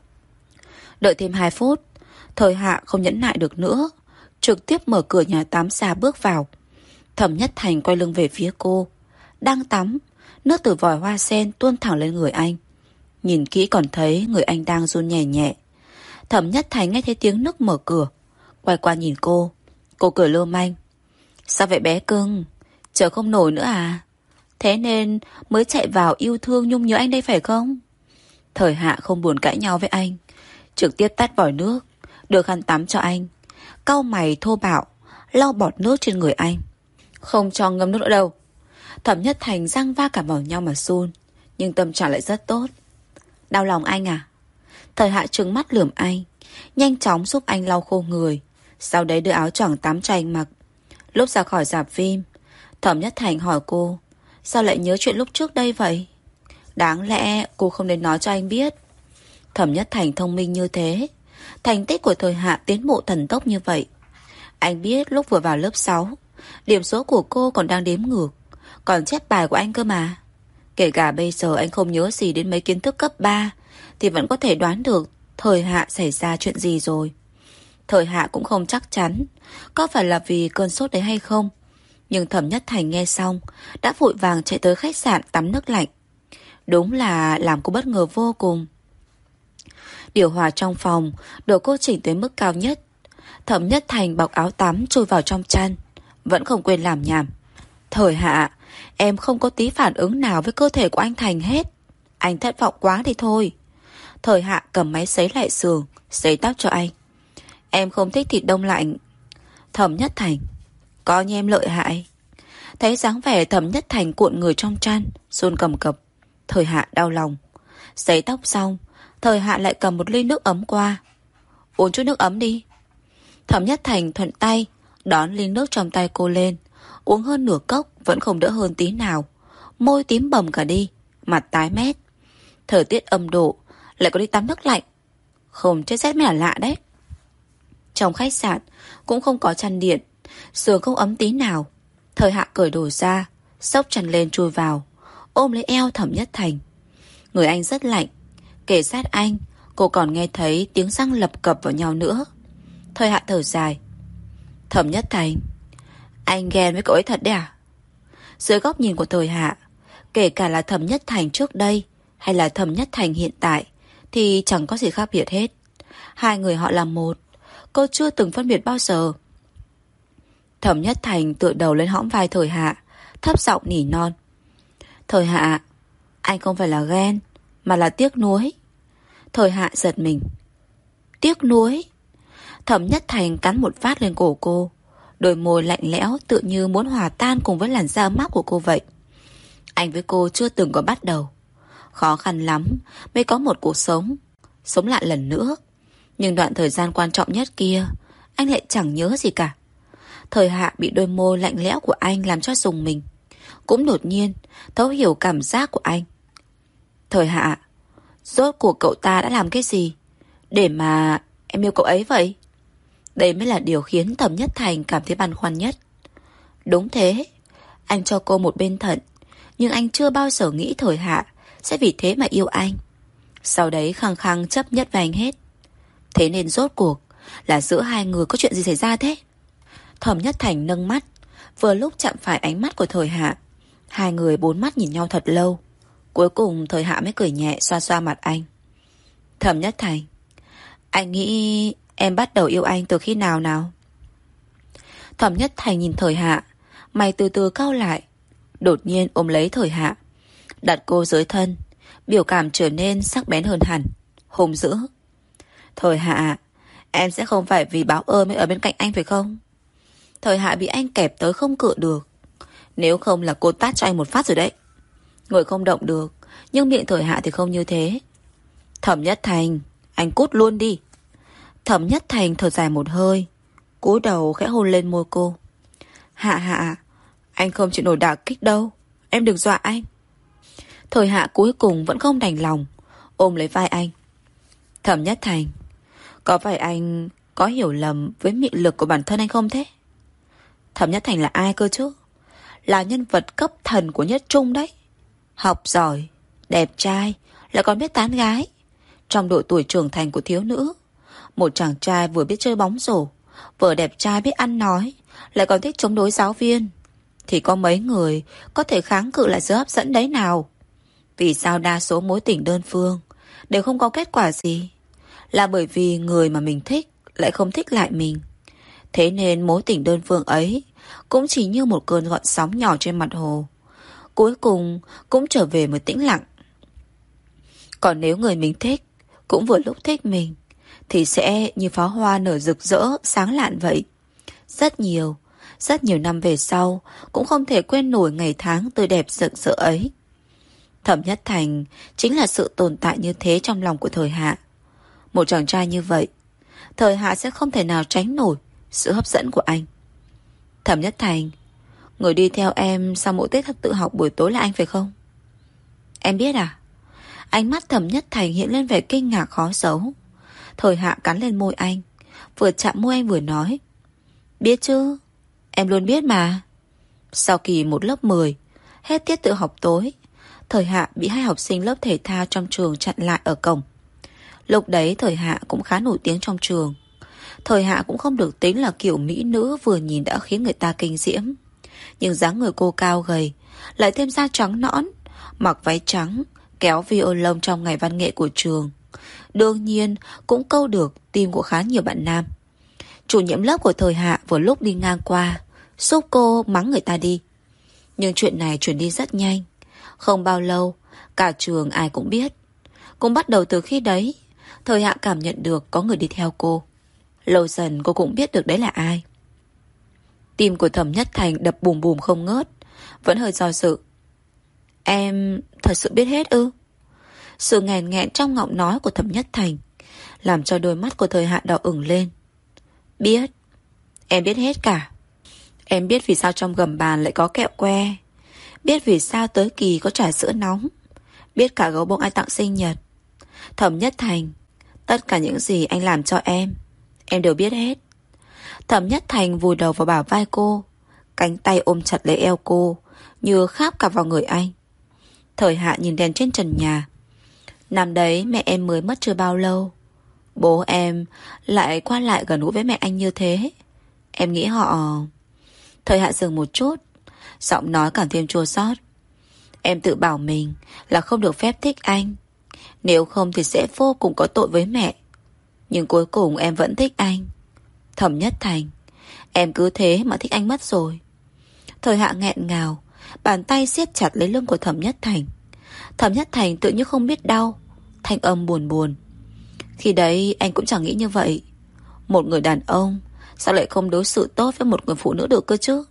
Đợi thêm hai phút, Thời Hạ không nhẫn nại được nữa, trực tiếp mở cửa nhà tắm ra bước vào. Thẩm Nhất Thành quay lưng về phía cô. Đang tắm, nước từ vòi hoa sen tuôn thẳng lên người anh. Nhìn kỹ còn thấy người anh đang run nhẹ nhẹ. Thẩm Nhất Thành nghe thấy tiếng nước mở cửa, quay qua nhìn cô. Cô cười lưu manh. Sao vậy bé cưng? Chờ không nổi nữa à? Thế nên mới chạy vào yêu thương nhung nhớ anh đây phải không? Thời Hạ không buồn cãi nhau với anh, trực tiếp tắt vòi nước, đưa khăn tắm cho anh, cau mày thô bạo lau bọt nước trên người anh. Không cho ngâm nước nữa đâu. Thẩm Nhất Thành răng va cả vào nhau mà run, nhưng tâm trạng lại rất tốt. Đau lòng anh à? Thời Hạ trừng mắt lườm anh, nhanh chóng giúp anh lau khô người, sau đấy đưa áo choàng tắm cho anh mặc. Lúc ra khỏi rạp phim, Thẩm Nhất Thành hỏi cô, sao lại nhớ chuyện lúc trước đây vậy? Đáng lẽ cô không nên nói cho anh biết. Thẩm Nhất Thành thông minh như thế, thành tích của Thời Hạ tiến bộ thần tốc như vậy. Anh biết lúc vừa vào lớp sáu, điểm số của cô còn đang đếm ngược, còn chép bài của anh cơ mà. Kể cả bây giờ anh không nhớ gì đến mấy kiến thức cấp ba, thì vẫn có thể đoán được Thời Hạ xảy ra chuyện gì rồi. Thời Hạ cũng không chắc chắn có phải là vì cơn sốt đấy hay không, nhưng Thẩm Nhất Thành nghe xong đã vội vàng chạy tới khách sạn tắm nước lạnh. Đúng là làm cô bất ngờ vô cùng. Điều hòa trong phòng được cô chỉnh tới mức cao nhất. Thẩm Nhất Thành bọc áo tắm chui vào trong chăn, vẫn không quên làm nhảm. Thời Hạ, em không có tí phản ứng nào với cơ thể của anh Thành hết. Anh thất vọng quá thì thôi. Thời Hạ cầm máy sấy lại sườn, sấy tóc cho anh. Em không thích thịt đông lạnh. Thẩm Nhất Thành, coi như em lợi hại. Thấy dáng vẻ Thẩm Nhất Thành cuộn người trong chăn, run cầm cập. Thời Hạ đau lòng. Sấy tóc xong, Thời Hạ lại cầm một ly nước ấm qua. Uống chút nước ấm đi. Thẩm Nhất Thành thuận tay đón ly nước trong tay cô lên, uống hơn nửa cốc vẫn không đỡ hơn tí nào. Môi tím bầm cả đi, mặt tái mét. Thời tiết âm độ, lại có đi tắm nước lạnh, không chết rét mới là lạ đấy. Trong khách sạn cũng không có chăn điện, giường không ấm tí nào. Thời Hạ cởi đồ ra, xốc chăn lên chui vào, ôm lấy eo Thẩm Nhất Thành. Người anh rất lạnh, kể sát anh, cô còn nghe thấy tiếng răng lập cập vào nhau nữa. Thời Hạ thở dài. Thẩm Nhất Thành, anh ghen với cậu ấy thật đấy à? Dưới góc nhìn của Thời Hạ, kể cả là Thẩm Nhất Thành trước đây hay là Thẩm Nhất Thành hiện tại thì chẳng có gì khác biệt hết. Hai người họ là một, cô chưa từng phân biệt bao giờ. Thẩm Nhất Thành tựa đầu lên hõm vai Thời Hạ, thấp giọng nỉ non. Thời Hạ, anh không phải là ghen, mà là tiếc nuối. Thời Hạ giật mình. Tiếc nuối? Thẩm Nhất Thành cắn một phát lên cổ cô, đôi môi lạnh lẽo tựa như muốn hòa tan cùng với làn da ấm áp của cô vậy. Anh với cô chưa từng có bắt đầu. Khó khăn lắm mới có một cuộc sống, sống lại lần nữa. Nhưng đoạn thời gian quan trọng nhất kia, anh lại chẳng nhớ gì cả. Thời Hạ bị đôi môi lạnh lẽo của anh làm cho rùng mình. Cũng đột nhiên thấu hiểu cảm giác của anh. Thời Hạ, rốt cuộc cậu ta đã làm cái gì để mà em yêu cậu ấy vậy? Đây mới là điều khiến Thẩm Nhất Thành cảm thấy băn khoăn nhất. Đúng thế, anh cho cô một bên thận, nhưng anh chưa bao giờ nghĩ Thời Hạ sẽ vì thế mà yêu anh. Sau đấy khăng khăng chấp nhất với anh hết. Thế nên rốt cuộc là giữa hai người có chuyện gì xảy ra thế? Thẩm Nhất Thành nâng mắt, vừa lúc chạm phải ánh mắt của Thời Hạ. Hai người bốn mắt nhìn nhau thật lâu. Cuối cùng Thời Hạ mới cười nhẹ xoa xoa mặt anh. Thẩm Nhất Thành, anh nghĩ em bắt đầu yêu anh từ khi nào nào? Thẩm Nhất Thành nhìn Thời Hạ, mày từ từ cau lại, đột nhiên ôm lấy Thời Hạ, đặt cô dưới thân, biểu cảm trở nên sắc bén hơn hẳn, hung dữ. Thời Hạ, em sẽ không phải vì báo ơn mới ở bên cạnh anh phải không? Thời Hạ bị anh kẹp tới không cựa được. Nếu không là cô tát cho anh một phát rồi đấy. Người không động được, nhưng miệng Thời Hạ thì không như thế. Thẩm Nhất Thành, anh cút luôn đi. Thẩm Nhất Thành thở dài một hơi, cúi đầu khẽ hôn lên môi cô. Hạ Hạ, anh không chịu nổi đả kích đâu, em đừng dọa anh. Thời Hạ cuối cùng vẫn không đành lòng, ôm lấy vai anh. Thẩm Nhất Thành, có phải anh có hiểu lầm với mị lực của bản thân anh không thế? Thẩm Nhất Thành là ai cơ chứ? Là nhân vật cấp thần của Nhất Trung đấy. Học giỏi, đẹp trai, lại còn biết tán gái. Trong độ tuổi trưởng thành của thiếu nữ, một chàng trai vừa biết chơi bóng rổ, vừa đẹp trai biết ăn nói, lại còn thích chống đối giáo viên, thì có mấy người có thể kháng cự lại sự hấp dẫn đấy nào? Vì sao đa số mối tình đơn phương đều không có kết quả gì? Là bởi vì người mà mình thích lại không thích lại mình. Thế nên mối tình đơn phương ấy cũng chỉ như một cơn gợn sóng nhỏ trên mặt hồ, cuối cùng cũng trở về một tĩnh lặng. Còn nếu người mình thích cũng vừa lúc thích mình, thì sẽ như pháo hoa nở rực rỡ, sáng lạn vậy. Rất nhiều, rất nhiều năm về sau cũng không thể quên nổi ngày tháng tươi đẹp rực rỡ ấy. Thẩm Nhất Thành chính là sự tồn tại như thế trong lòng của Thời Hạ. Một chàng trai như vậy, Thời Hạ sẽ không thể nào tránh nổi sự hấp dẫn của anh. Thẩm Nhất Thành, người đi theo em sau mỗi tiết tự học buổi tối là anh phải không? Em biết à? Ánh mắt Thẩm Nhất Thành hiện lên vẻ kinh ngạc khó giấu. Thời Hạ cắn lên môi anh, vừa chạm môi anh vừa nói. Biết chứ, em luôn biết mà. Sau kỳ một lớp mười, hết tiết tự học tối, Thời Hạ bị hai học sinh lớp thể thao trong trường chặn lại ở cổng. Lúc đấy Thời Hạ cũng khá nổi tiếng trong trường. Thời Hạ cũng không được tính là kiểu mỹ nữ vừa nhìn đã khiến người ta kinh diễm. Nhưng dáng người cô cao gầy, lại thêm da trắng nõn, mặc váy trắng, kéo violon trong ngày văn nghệ của trường, đương nhiên cũng câu được tim của khá nhiều bạn nam. Chủ nhiệm lớp của Thời Hạ vừa lúc đi ngang qua, giúp cô mắng người ta đi. Nhưng chuyện này truyền đi rất nhanh. Không bao lâu, cả trường ai cũng biết. Cũng bắt đầu từ khi đấy, Thời Hạ cảm nhận được có người đi theo cô. Lâu dần cô cũng biết được đấy là ai. Tim của Thẩm Nhất Thành đập bùm bùm không ngớt, vẫn hơi do dự. Em thật sự biết hết ư? Sự nghẹn nghẹn trong giọng nói của Thẩm Nhất Thành làm cho đôi mắt của Thời Hạ đỏ ửng lên. Biết. Em biết hết cả. Em biết vì sao trong gầm bàn lại có kẹo que, biết vì sao tới kỳ có trà sữa nóng, biết cả gấu bông anh tặng sinh nhật. Thẩm Nhất Thành, tất cả những gì anh làm cho em, em đều biết hết. Thẩm Nhất Thành vùi đầu vào bả vai cô, cánh tay ôm chặt lấy eo cô, như kháp cả vào người anh. Thời Hạ nhìn đèn trên trần nhà. Năm đấy mẹ em mới mất chưa bao lâu, bố em lại qua lại gần gũi với mẹ anh như thế. Em nghĩ họ... Thời Hạ dừng một chút, giọng nói càng thêm chua xót. Em tự bảo mình là không được phép thích anh, nếu không thì sẽ vô cùng có tội với mẹ. Nhưng cuối cùng em vẫn thích anh. Thẩm Nhất Thành, em cứ thế mà thích anh mất rồi. Thời Hạ nghẹn ngào, bàn tay siết chặt lấy lưng của Thẩm Nhất Thành. Thẩm Nhất Thành tự như không biết đau, thanh âm buồn buồn. Khi đấy anh cũng chẳng nghĩ như vậy. Một người đàn ông sao lại không đối xử tốt với một người phụ nữ được cơ chứ?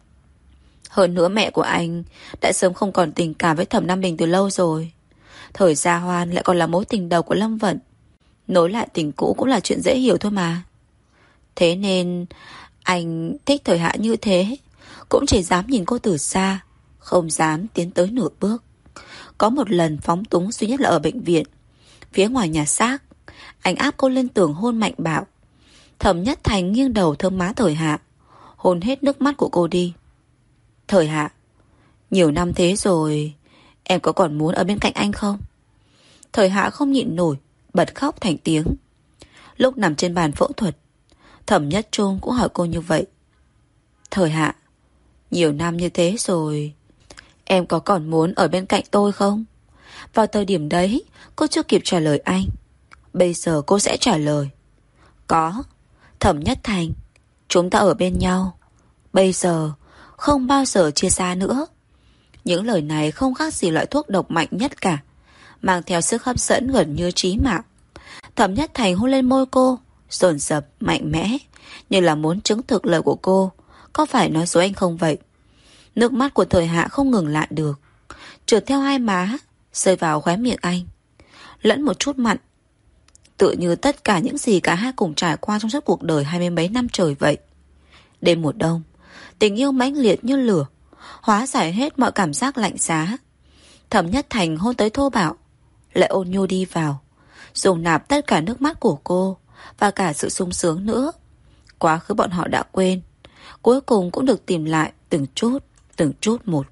Hơn nữa mẹ của anh đã sớm không còn tình cảm với Thẩm Nam Bình từ lâu rồi. Thời Gia Hoan lại còn là mối tình đầu của Lâm Vận. Nối lại tình cũ cũng là chuyện dễ hiểu thôi mà. Thế nên anh thích Thời Hạ như thế, cũng chỉ dám nhìn cô từ xa, không dám tiến tới nửa bước. Có một lần phóng túng duy nhất là ở bệnh viện. Phía ngoài nhà xác, anh áp cô lên tường hôn mạnh bạo. Thẩm Nhất Thành nghiêng đầu thơm má Thời Hạ, hôn hết nước mắt của cô đi. Thời Hạ, nhiều năm thế rồi, em có còn muốn ở bên cạnh anh không? Thời Hạ không nhịn nổi, bật khóc thành tiếng. Lúc nằm trên bàn phẫu thuật, Thẩm Nhất Trung cũng hỏi cô như vậy. Thời Hạ, nhiều năm như thế rồi, em có còn muốn ở bên cạnh tôi không? Vào thời điểm đấy, cô chưa kịp trả lời anh. Bây giờ cô sẽ trả lời. Có, Thẩm Nhất Thành, chúng ta ở bên nhau. Bây giờ, không bao giờ chia xa nữa. Những lời này không khác gì loại thuốc độc mạnh nhất cả, mang theo sức hấp dẫn gần như chí mạng. Thẩm Nhất Thành hôn lên môi cô, dồn dập, mạnh mẽ, như là muốn chứng thực lời của cô. Có phải nói dối anh không vậy? Nước mắt của Thời Hạ không ngừng lại được, trượt theo hai má, rơi vào khóe miệng anh, lẫn một chút mặn. Tựa như tất cả những gì cả hai cùng trải qua trong suốt cuộc đời hai mươi mấy năm trời vậy. Đêm mùa đông, tình yêu mãnh liệt như lửa, hóa giải hết mọi cảm giác lạnh giá. Thẩm Nhất Thành hôn tới thô bạo, lại ôn nhu đi vào, dùng nạp tất cả nước mắt của cô và cả sự sung sướng nữa. Quá khứ bọn họ đã quên, cuối cùng cũng được tìm lại từng chút, từng chút một.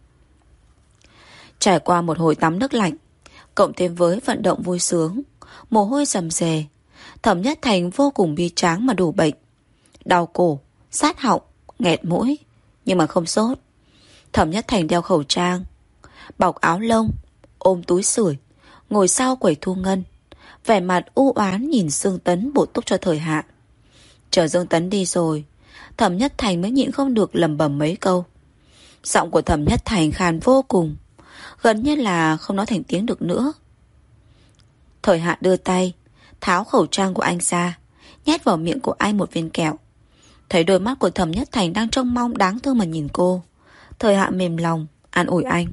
Trải qua một hồi tắm nước lạnh, cộng thêm với vận động vui sướng, mồ hôi rầm rề, Thẩm Nhất Thành vô cùng bi tráng mà đổ bệnh. Đau cổ, sát họng, nghẹt mũi, nhưng mà không sốt. Thẩm Nhất Thành đeo khẩu trang, bọc áo lông, ôm túi sưởi, ngồi sau quầy thu ngân, vẻ mặt u oán nhìn Dương Tấn bổ túc cho Thời Hạ. Chờ Dương Tấn đi rồi, Thẩm Nhất Thành mới nhịn không được lẩm bẩm mấy câu. Giọng của Thẩm Nhất Thành khàn vô cùng, gần như là không nói thành tiếng được nữa. Thời Hạ đưa tay tháo khẩu trang của anh ra, nhét vào miệng của anh một viên kẹo. Thấy đôi mắt của Thẩm Nhất Thành đang trông mong đáng thương mà nhìn cô, Thời Hạ mềm lòng an ủi anh.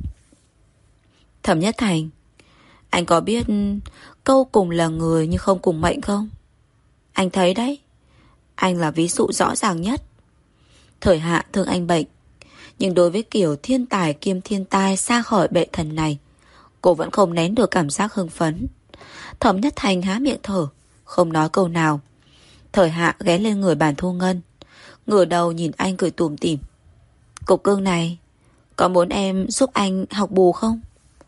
Thẩm Nhất Thành, anh có biết câu cùng là người nhưng không cùng mệnh không? Anh thấy đấy, anh là ví dụ rõ ràng nhất. Thời Hạ thương anh bệnh, nhưng đối với kiểu thiên tài kiêm thiên tai xa khỏi bệ thần này, cô vẫn không nén được cảm giác hưng phấn. Thẩm Nhất Thành há miệng thở, không nói câu nào. Thời Hạ ghé lên người bàn thu ngân, ngửa đầu nhìn anh cười tủm tỉm. Cục cưng này, có muốn em giúp anh học bù không?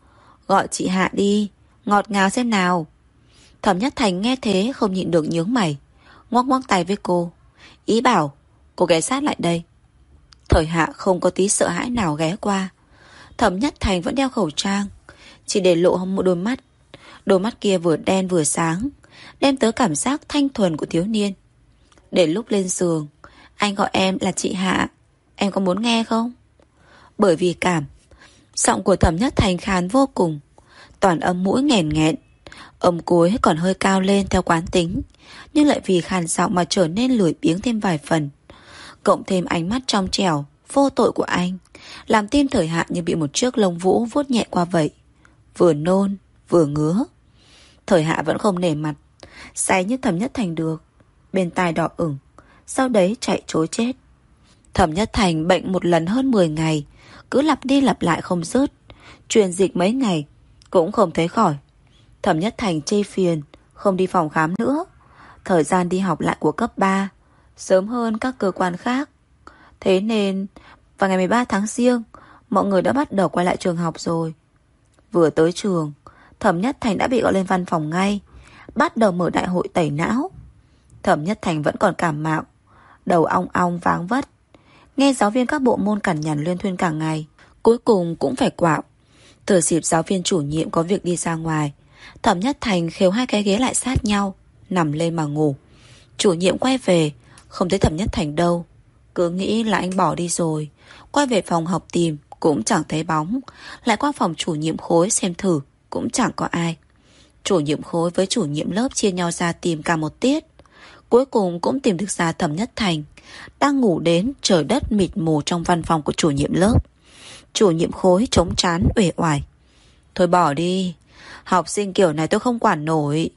Gọi chị Hạ đi, ngọt ngào xem nào. Thẩm Nhất Thành nghe thế không nhịn được nhướng mày, ngoắc ngoắc tay với cô, ý bảo cô ghé sát lại đây. Thời Hạ không có tí sợ hãi nào ghé qua. Thẩm Nhất Thành vẫn đeo khẩu trang, chỉ để lộ một đôi mắt. Đôi mắt kia vừa đen vừa sáng, đem tới cảm giác thanh thuần của thiếu niên. Để lúc lên giường, anh gọi em là chị Hạ, em có muốn nghe không? Bởi vì cảm, giọng của Thẩm Nhất Thành khàn vô cùng, toàn âm mũi nghèn nghẹn, âm cuối còn hơi cao lên theo quán tính, nhưng lại vì khàn giọng mà trở nên lười biếng thêm vài phần. Cộng thêm ánh mắt trong trẻo vô tội của anh, làm tim Thời Hạ như bị một chiếc lông vũ vuốt nhẹ qua vậy, vừa nôn vừa ngứa. Thời Hạ vẫn không nể mặt, say như Thẩm Nhất Thành được, bên tai đỏ ửng, sau đấy chạy trối chết. Thẩm Nhất Thành bệnh một lần hơn mười ngày, cứ lặp đi lặp lại không dứt, truyền dịch mấy ngày cũng không thấy khỏi. Thẩm Nhất Thành chê phiền, không đi phòng khám nữa. Thời gian đi học lại của cấp ba sớm hơn các cơ quan khác, thế nên vào ngày mười ba tháng Giêng, mọi người đã bắt đầu quay lại trường học rồi. Vừa tới trường, Thẩm Nhất Thành đã bị gọi lên văn phòng ngay, bắt đầu mở đại hội tẩy não. Thẩm Nhất Thành vẫn còn cảm mạo, đầu ong ong váng vất, nghe giáo viên các bộ môn cằn nhằn luyên thuyên cả ngày, cuối cùng cũng phải quạo. Thừa dịp giáo viên chủ nhiệm có việc đi ra ngoài, Thẩm Nhất Thành khều hai cái ghế lại sát nhau, nằm lên mà ngủ. Chủ nhiệm quay về, không thấy Thẩm Nhất Thành đâu, cứ nghĩ là anh bỏ đi rồi. Quay về phòng học tìm, cũng chẳng thấy bóng. Lại qua phòng chủ nhiệm khối xem thử, cũng chẳng có ai. Chủ nhiệm khối với chủ nhiệm lớp chia nhau ra tìm cả một tiết, cuối cùng cũng tìm được ra Thẩm Nhất Thành đang ngủ đến trời đất mịt mù trong văn phòng của chủ nhiệm lớp. Chủ nhiệm khối chống trán uể oải. Thôi bỏ đi, học sinh kiểu này tôi không quản nổi.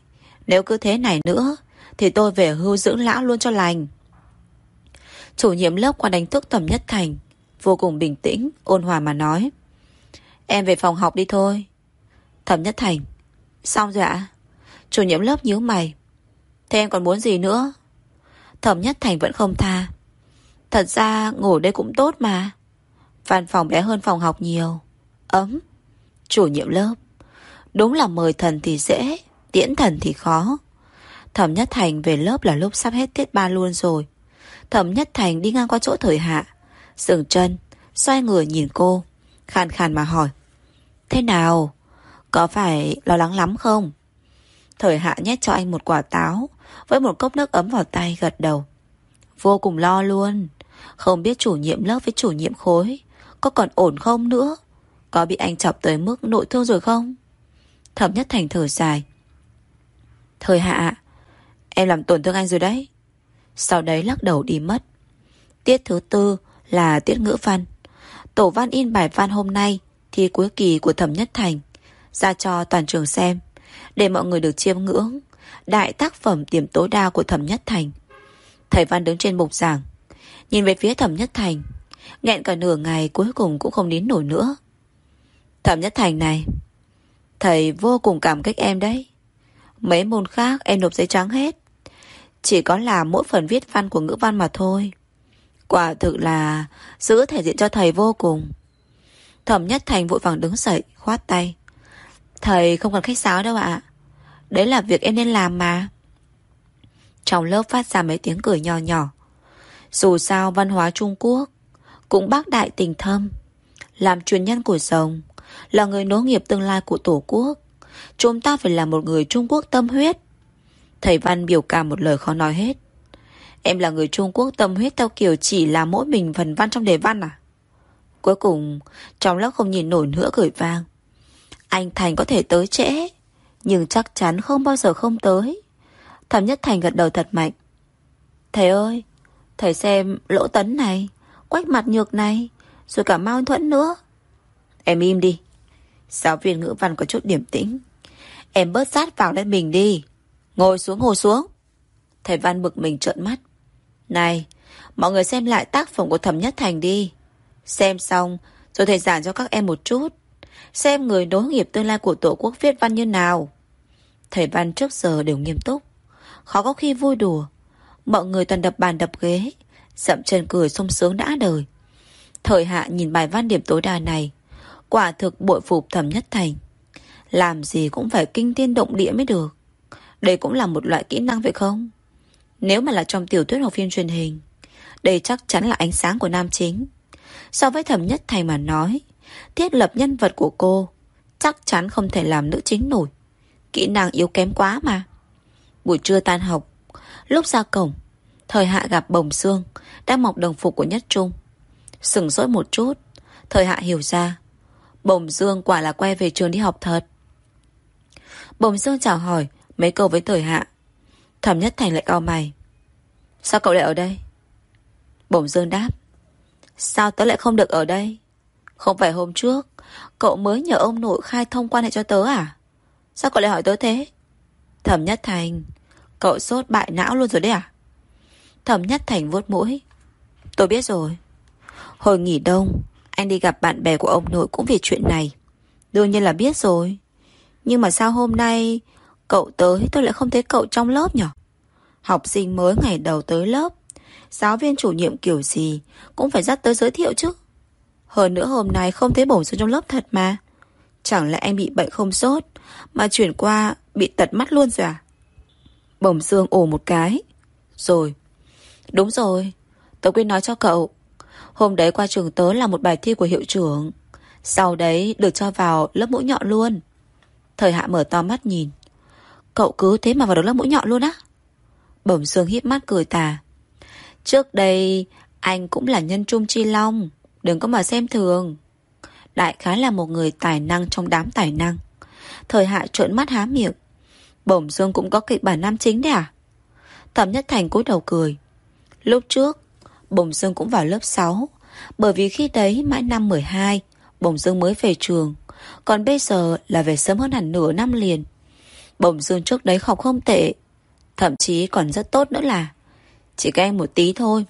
Nếu cứ thế này nữa thì tôi về hưu dưỡng lão luôn cho lành. Chủ nhiệm lớp qua đánh thức Thẩm Nhất Thành, vô cùng bình tĩnh, ôn hòa mà nói: Em về phòng học đi thôi. Thẩm Nhất Thành: Xong rồi ạ? Chủ nhiệm lớp nhíu mày: Thế em còn muốn gì nữa? Thẩm Nhất Thành vẫn không tha: Thật ra ngủ đây cũng tốt mà. Văn phòng bé hơn phòng học nhiều, ấm. Chủ nhiệm lớp: Đúng là mời thần thì dễ, tiễn thần thì khó. Thẩm Nhất Thành về lớp là lúc sắp hết tiết ba luôn rồi. Thẩm Nhất Thành đi ngang qua chỗ Thời Hạ, dừng chân, xoay người nhìn cô, khàn khàn mà hỏi: Thế nào? Có phải lo lắng lắm không? Thời Hạ nhét cho anh một quả táo với một cốc nước ấm vào tay, gật đầu: Vô cùng lo luôn. Không biết chủ nhiệm lớp với chủ nhiệm khối có còn ổn không nữa. Có bị anh chọc tới mức nội thương rồi không? Thẩm Nhất Thành thở dài: Thời Hạ, em làm tổn thương anh rồi đấy. Sau đấy lắc đầu đi mất. Tiết thứ tư là tiết ngữ văn. Tổ văn in bài văn hôm nay thi cuối kỳ của Thẩm Nhất Thành ra cho toàn trường xem, để mọi người được chiêm ngưỡng đại tác phẩm điểm tối đa của Thẩm Nhất Thành. Thầy văn đứng trên bục giảng, nhìn về phía Thẩm Nhất Thành, nghẹn cả nửa ngày cuối cùng cũng không nín nổi nữa. Thẩm Nhất Thành này, thầy vô cùng cảm kích em đấy. Mấy môn khác em nộp giấy trắng hết, chỉ có là mỗi phần viết văn của ngữ văn mà thôi. Quả thực là giữ thể diện cho thầy vô cùng. Thẩm Nhất Thành vội vàng đứng dậy, khoát tay: Thầy không cần khách sáo đâu ạ. Đấy là việc em nên làm mà. Trong lớp phát ra mấy tiếng cười nhỏ nhỏ. Dù sao văn hóa Trung Quốc cũng bác đại tình thâm. Làm truyền nhân của rồng, là người nối nghiệp tương lai của Tổ quốc, chúng ta phải là một người Trung Quốc tâm huyết. Thầy văn biểu cảm một lời khó nói hết: Em là người Trung Quốc tâm huyết theo kiểu chỉ là mỗi mình phần văn trong đề văn à? Cuối cùng trong lớp không nhìn nổi nữa, cười vang: Anh Thành có thể tới trễ, nhưng chắc chắn không bao giờ không tới. Thẩm Nhất Thành gật đầu thật mạnh: Thầy ơi, thầy xem Lỗ Tấn này, Quách Mặt Nhược này, rồi cả Mao Thuẫn nữa. Em im đi. Giáo viên ngữ văn có chút điềm tĩnh: Em bớt sát vào lên mình đi. Ngồi xuống, ngồi xuống. Thầy văn bực mình trợn mắt: Này, mọi người xem lại tác phẩm của Thẩm Nhất Thành đi. Xem xong rồi thầy giảng cho các em một chút, xem người nối nghiệp tương lai của Tổ quốc viết văn như nào. Thầy văn trước giờ đều nghiêm túc, khó có khi vui đùa. Mọi người toàn đập bàn đập ghế, dậm chân cười sung sướng đã đời. Thời Hạ nhìn bài văn điểm tối đa này, quả thực bội phục Thẩm Nhất Thành. Làm gì cũng phải kinh thiên động địa mới được. Đây cũng là một loại kỹ năng phải không? Nếu mà là trong tiểu thuyết hoặc phim truyền hình, đây chắc chắn là ánh sáng của nam chính. So với Thẩm Nhất Thành mà nói, thiết lập nhân vật của cô chắc chắn không thể làm nữ chính nổi. Kỹ năng yếu kém quá mà. Buổi trưa tan học, lúc ra cổng, Thời Hạ gặp Bồng Sương đang mặc đồng phục của Nhất Trung. Sửng sốt một chút, Thời Hạ hiểu ra Bồng Dương quả là quay về trường đi học thật. Bồng Dương chào hỏi mấy câu với Thời Hạ. Thẩm Nhất Thành lại cau mày: Sao cậu lại ở đây? Bồng Dương đáp: Sao tớ lại không được ở đây? Không phải hôm trước cậu mới nhờ ông nội khai thông quan hệ cho tớ à? Sao cậu lại hỏi tớ thế? Thẩm Nhất Thành, cậu sốt bại não luôn rồi đấy à? Thẩm Nhất Thành vuốt mũi: Tôi biết rồi. Hồi nghỉ đông anh đi gặp bạn bè của ông nội cũng vì chuyện này. Đương nhiên là biết rồi. Nhưng mà sao hôm nay cậu tới tôi lại không thấy cậu trong lớp nhỉ? Học sinh mới ngày đầu tới lớp, giáo viên chủ nhiệm kiểu gì cũng phải dắt tới giới thiệu chứ. Hơn nữa hôm nay không thấy Bổng Dương trong lớp thật mà. Chẳng lẽ anh bị bệnh không sốt mà chuyển qua bị tật mắt luôn rồi à? Bổng Dương ồ một cái. Rồi, đúng rồi, tớ quên nói cho cậu. Hôm đấy qua trường tớ là một bài thi của hiệu trưởng, sau đấy được cho vào lớp mũi nhọn luôn. Thời Hạ mở to mắt nhìn: Cậu cứ thế mà vào được lớp mũi nhọn luôn á? Bổng Dương híp mắt cười tà: Trước đây anh cũng là nhân trung chi long, đừng có mà xem thường. Đại khái là một người tài năng trong đám tài năng. Thời Hạ trợn mắt há miệng: Bổng Dương cũng có kịch bản nam chính đấy à? Thẩm Nhất Thành cúi đầu cười: Lúc trước Bổng Dương cũng vào lớp sáu, bởi vì khi đấy mãi năm mười hai Bổng Dương mới về trường, còn bây giờ là về sớm hơn hẳn nửa năm liền. Bổng Dương trước đấy học không tệ, thậm chí còn rất tốt nữa là chỉ các em một tí thôi.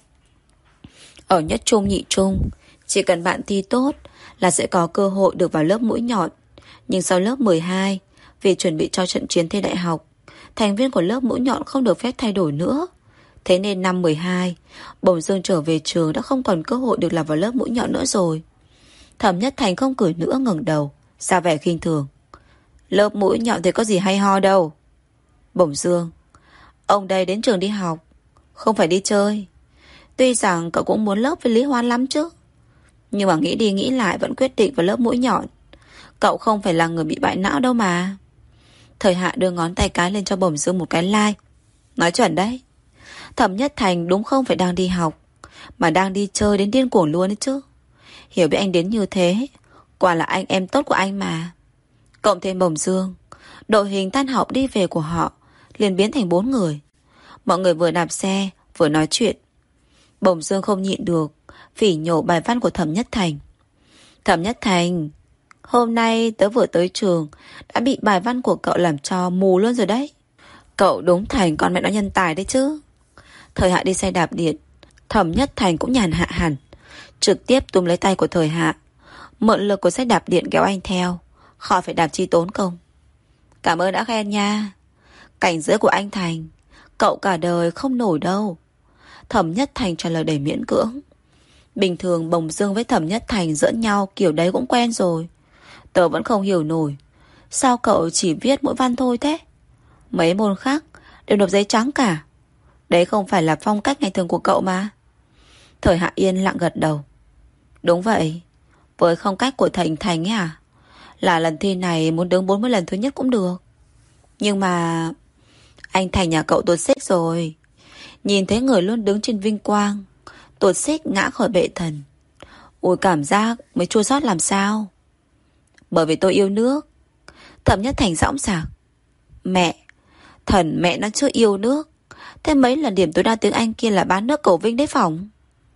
Ở nhất trung nhị trung, chỉ cần bạn thi tốt là sẽ có cơ hội được vào lớp mũi nhọn. Nhưng sau lớp mười hai, vì chuẩn bị cho trận chiến thi đại học, thành viên của lớp mũi nhọn không được phép thay đổi nữa. Thế nên năm mười hai, Bổng Dương trở về trường đã không còn cơ hội được làm vào lớp mũi nhọn nữa rồi. Thẩm Nhất Thành không cười nữa, ngẩng đầu ra vẻ khinh thường. Lớp mũi nhọn thì có gì hay ho đâu. Bổng Dương, ông đây đến trường đi học, không phải đi chơi. Tuy rằng cậu cũng muốn lớp với Lý Hoan lắm chứ, nhưng mà nghĩ đi nghĩ lại vẫn quyết định vào lớp mũi nhọn. Cậu không phải là người bị bại não đâu mà. Thời Hạ đưa ngón tay cái lên cho Bổng Dương một cái like. Nói chuẩn đấy. Thẩm Nhất Thành đúng không phải đang đi học, mà đang đi chơi đến điên cuồng luôn đấy chứ. Hiểu biết anh đến như thế, quả là anh em tốt của anh mà. Cộng thêm Bổng Dương, đội hình tan học đi về của họ liền biến thành bốn người. Mọi người vừa đạp xe vừa nói chuyện. Bổng Dương không nhịn được, phỉ nhổ bài văn của Thẩm Nhất Thành. Thẩm Nhất Thành, hôm nay tớ vừa tới trường đã bị bài văn của cậu làm cho mù luôn rồi đấy. Cậu đúng thành con mẹ nó nhân tài đấy chứ. Thời Hạ đi xe đạp điện, Thẩm Nhất Thành cũng nhàn hạ hẳn, trực tiếp túm lấy tay của Thời Hạ, mượn lực của xe đạp điện kéo anh theo, khỏi phải đạp chi tốn công. Cảm ơn đã khen nha. Cảnh giới của anh Thành, cậu cả đời không nổi đâu. Thẩm Nhất Thành trả lời đầy miễn cưỡng. Bình thường Bổng Dương với Thẩm Nhất Thành giỡn nhau kiểu đấy cũng quen rồi. Tớ vẫn không hiểu nổi, sao cậu chỉ viết mỗi văn thôi thế? Mấy môn khác đều nộp giấy trắng cả. Đấy không phải là phong cách ngày thường của cậu mà. Thời Hạ yên lặng gật đầu. Đúng vậy, với phong cách của Thành Thành ấy à, là lần thi này muốn đứng bốn mươi lần thứ nhất cũng được. Nhưng mà anh Thành nhà cậu tuột xích rồi. Nhìn thấy người luôn đứng trên vinh quang tuột xích ngã khỏi bệ thần, ôi cảm giác mới chua xót làm sao. Bởi vì tôi yêu nước. Thẩm Nhất Thành dõng dạc. Mẹ, thần mẹ nó chưa yêu nước, thế mấy lần điểm tối đa tiếng Anh kia là bán nước cầu vinh đấy phỏng.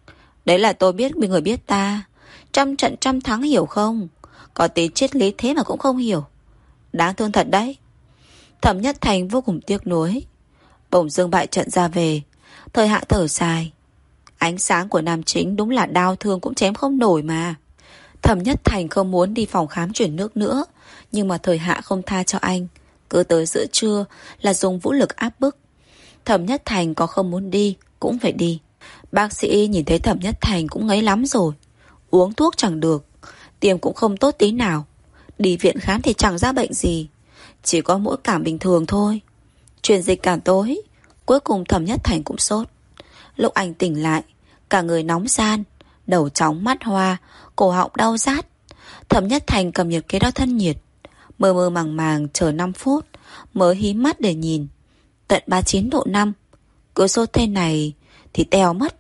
Đấy là tôi biết người biết ta, trăm trận trăm thắng hiểu không? Có tí triết lý thế mà cũng không hiểu. Đáng thương thật đấy. Thẩm Nhất Thành vô cùng tiếc nuối. Bổng Dương bại trận ra về, Thời Hạ thở dài. Ánh sáng của nam chính đúng là đau thương cũng chém không nổi mà. Thẩm Nhất Thành không muốn đi phòng khám chuyển nước nữa, nhưng mà Thời Hạ không tha cho anh. Cứ tới giữa trưa là dùng vũ lực áp bức. Thẩm Nhất Thành có không muốn đi cũng phải đi. Bác sĩ nhìn thấy Thẩm Nhất Thành cũng ngấy lắm rồi. Uống thuốc chẳng được, tiêm cũng không tốt tí nào, đi viện khám thì chẳng ra bệnh gì, chỉ có mũi cảm bình thường thôi. Truyền dịch cả tối, cuối cùng Thẩm Nhất Thành cũng sốt. Lúc anh tỉnh lại, cả người nóng ran, đầu chóng mắt hoa, cổ họng đau rát. Thẩm Nhất Thành cầm nhiệt kế đo thân nhiệt, mơ mơ màng màng chờ năm phút mới hí mắt để nhìn. Tận ba mươi chín độ năm. Cứ sốt thế này thì teo mất.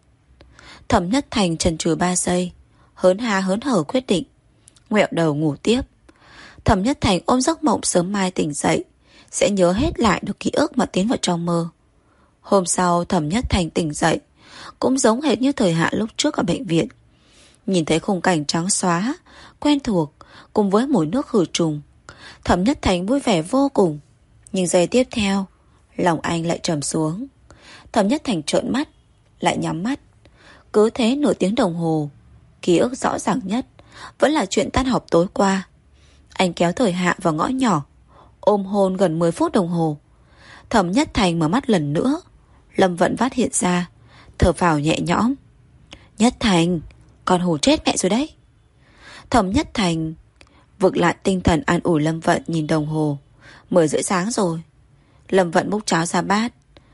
Thẩm Nhất Thành chần chừ ba giây, hớn ha hớn hở quyết định ngoẹo đầu ngủ tiếp. Thẩm Nhất Thành ôm giấc mộng sớm mai tỉnh dậy sẽ nhớ hết lại được ký ức mà tiến vào trong mơ. Hôm sau Thẩm Nhất Thành tỉnh dậy cũng giống hệt như Thời Hạ lúc trước ở bệnh viện. Nhìn thấy khung cảnh trắng xóa quen thuộc cùng với mùi nước khử trùng, Thẩm Nhất Thành vui vẻ vô cùng. Nhưng giây tiếp theo, lòng anh lại trầm xuống. Thẩm Nhất Thành trợn mắt, lại nhắm mắt. Cứ thế nửa tiếng đồng hồ, ký ức rõ ràng nhất vẫn là chuyện tan học tối qua. Anh kéo Thời Hạ vào ngõ nhỏ, ôm hôn gần mười phút đồng hồ. Thẩm Nhất Thành mở mắt lần nữa, Lâm Vận Phát hiện ra, thở phào nhẹ nhõm. Nhất Thành, con hù chết mẹ rồi đấy. Thẩm Nhất Thành vực lại tinh thần an ủi Lâm Vận, nhìn đồng hồ, mười rưỡi sáng rồi. Lâm Vận múc cháo ra bát,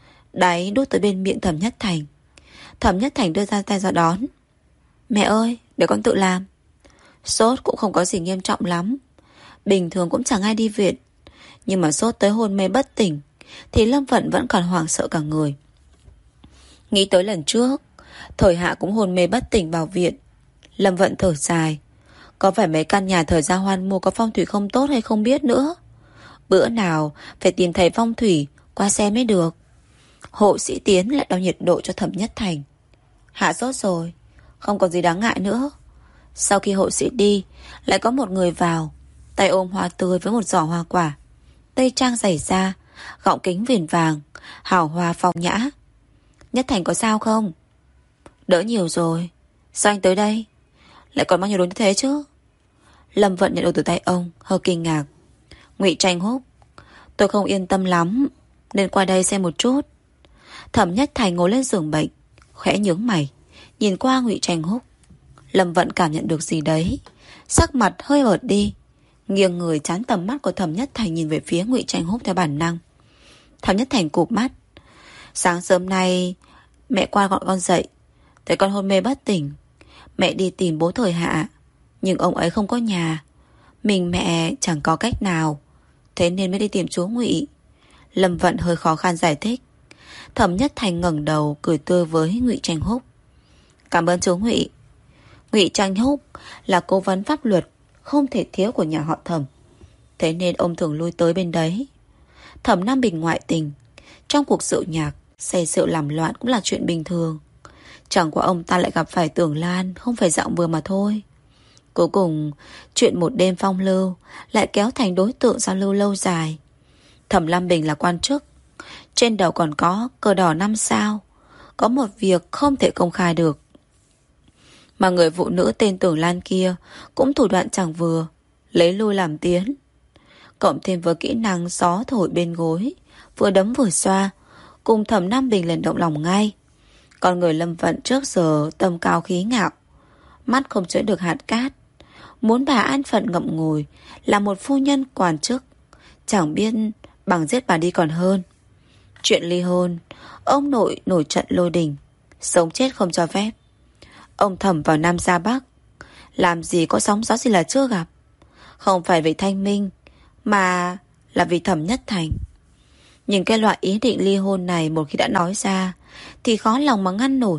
đáy đút tới bên miệng Thẩm Nhất Thành. Thẩm Nhất Thành đưa ra tay ra đón. Mẹ ơi, để con tự làm. Sốt cũng không có gì nghiêm trọng lắm, bình thường cũng chẳng ai đi viện, nhưng mà sốt tới hôn mê bất tỉnh thì Lâm Vận vẫn còn hoảng sợ cả người. Nghĩ tới lần trước Thời Hạ cũng hôn mê bất tỉnh vào viện, Lâm Vận thở dài. Có phải mấy căn nhà thời Gia Hoan mua có phong thủy không tốt hay không biết nữa. Bữa nào phải tìm thầy phong thủy qua xem mới được. Hộ sĩ Tiến lại đo nhiệt độ cho Thẩm Nhất Thành. Hạ sốt rồi, không có gì đáng ngại nữa. Sau khi hộ sĩ đi, lại có một người vào, tay ôm hoa tươi với một giỏ hoa quả. tây trang dày da, gọng kính viền vàng, hào hoa phong nhã. Nhất Thành có sao không? Đỡ nhiều rồi. Sao anh tới đây? Lại còn mang nhiều đồ như thế chứ? Lâm Vận nhận đồ từ tay ông, hơi kinh ngạc. Ngụy Tranh Húc, tôi không yên tâm lắm nên qua đây xem một chút. Thẩm Nhất Thành ngồi lên giường bệnh, khẽ nhướng mày, nhìn qua Ngụy Tranh Húc. Lâm Vận cảm nhận được gì đấy, sắc mặt hơi ợt đi, nghiêng người chán tầm mắt của Thẩm Nhất Thành nhìn về phía Ngụy Tranh Húc theo bản năng. Thẩm Nhất Thành cụp mắt. Sáng sớm nay mẹ qua gọi con dậy, thấy con hôn mê bất tỉnh. Mẹ đi tìm bố Thời Hạ, nhưng ông ấy không có nhà. Mình mẹ chẳng có cách nào, thế nên mới đi tìm chú Ngụy. Lâm Vận hơi khó khăn giải thích. Thẩm Nhất Thành ngẩng đầu cười tươi với Ngụy Tranh Húc. Cảm ơn chú Ngụy. Ngụy Tranh Húc là cố vấn pháp luật không thể thiếu của nhà họ Thẩm, thế nên ông thường lui tới bên đấy. Thẩm Nam Bình ngoại tình, trong cuộc rượu nhạc say rượu làm loạn cũng là chuyện bình thường. Chẳng qua ông ta lại gặp phải Tưởng Lan, không phải dạo vừa mà thôi. Cuối cùng chuyện một đêm phong lưu lại kéo thành đối tượng giao lưu lâu dài. Thẩm Lam Bình là quan chức, trên đầu còn có cờ đỏ năm sao. Có một việc không thể công khai được, mà người phụ nữ tên Tưởng Lan kia cũng thủ đoạn chẳng vừa, lấy lui làm tiến. Cộng thêm với kỹ năng gió thổi bên gối, vừa đấm vừa xoa, cùng Thẩm Nam Bình liền động lòng ngay. Con người Lâm Vận trước giờ tâm cao khí ngạo, mắt không chứa được hạt cát, muốn bà an phận ngậm ngùi là một phu nhân quan chức, chẳng biết bằng giết bà đi còn hơn. Chuyện ly hôn, ông nội nổi trận lôi đình, sống chết không cho phép. Ông Thẩm vào Nam ra Bắc, làm gì có sóng gió gì là chưa gặp. Không phải vì Thanh Minh, mà là vì Thẩm Nhất Thành. Nhưng cái loại ý định ly hôn này một khi đã nói ra thì khó lòng mà ngăn nổi.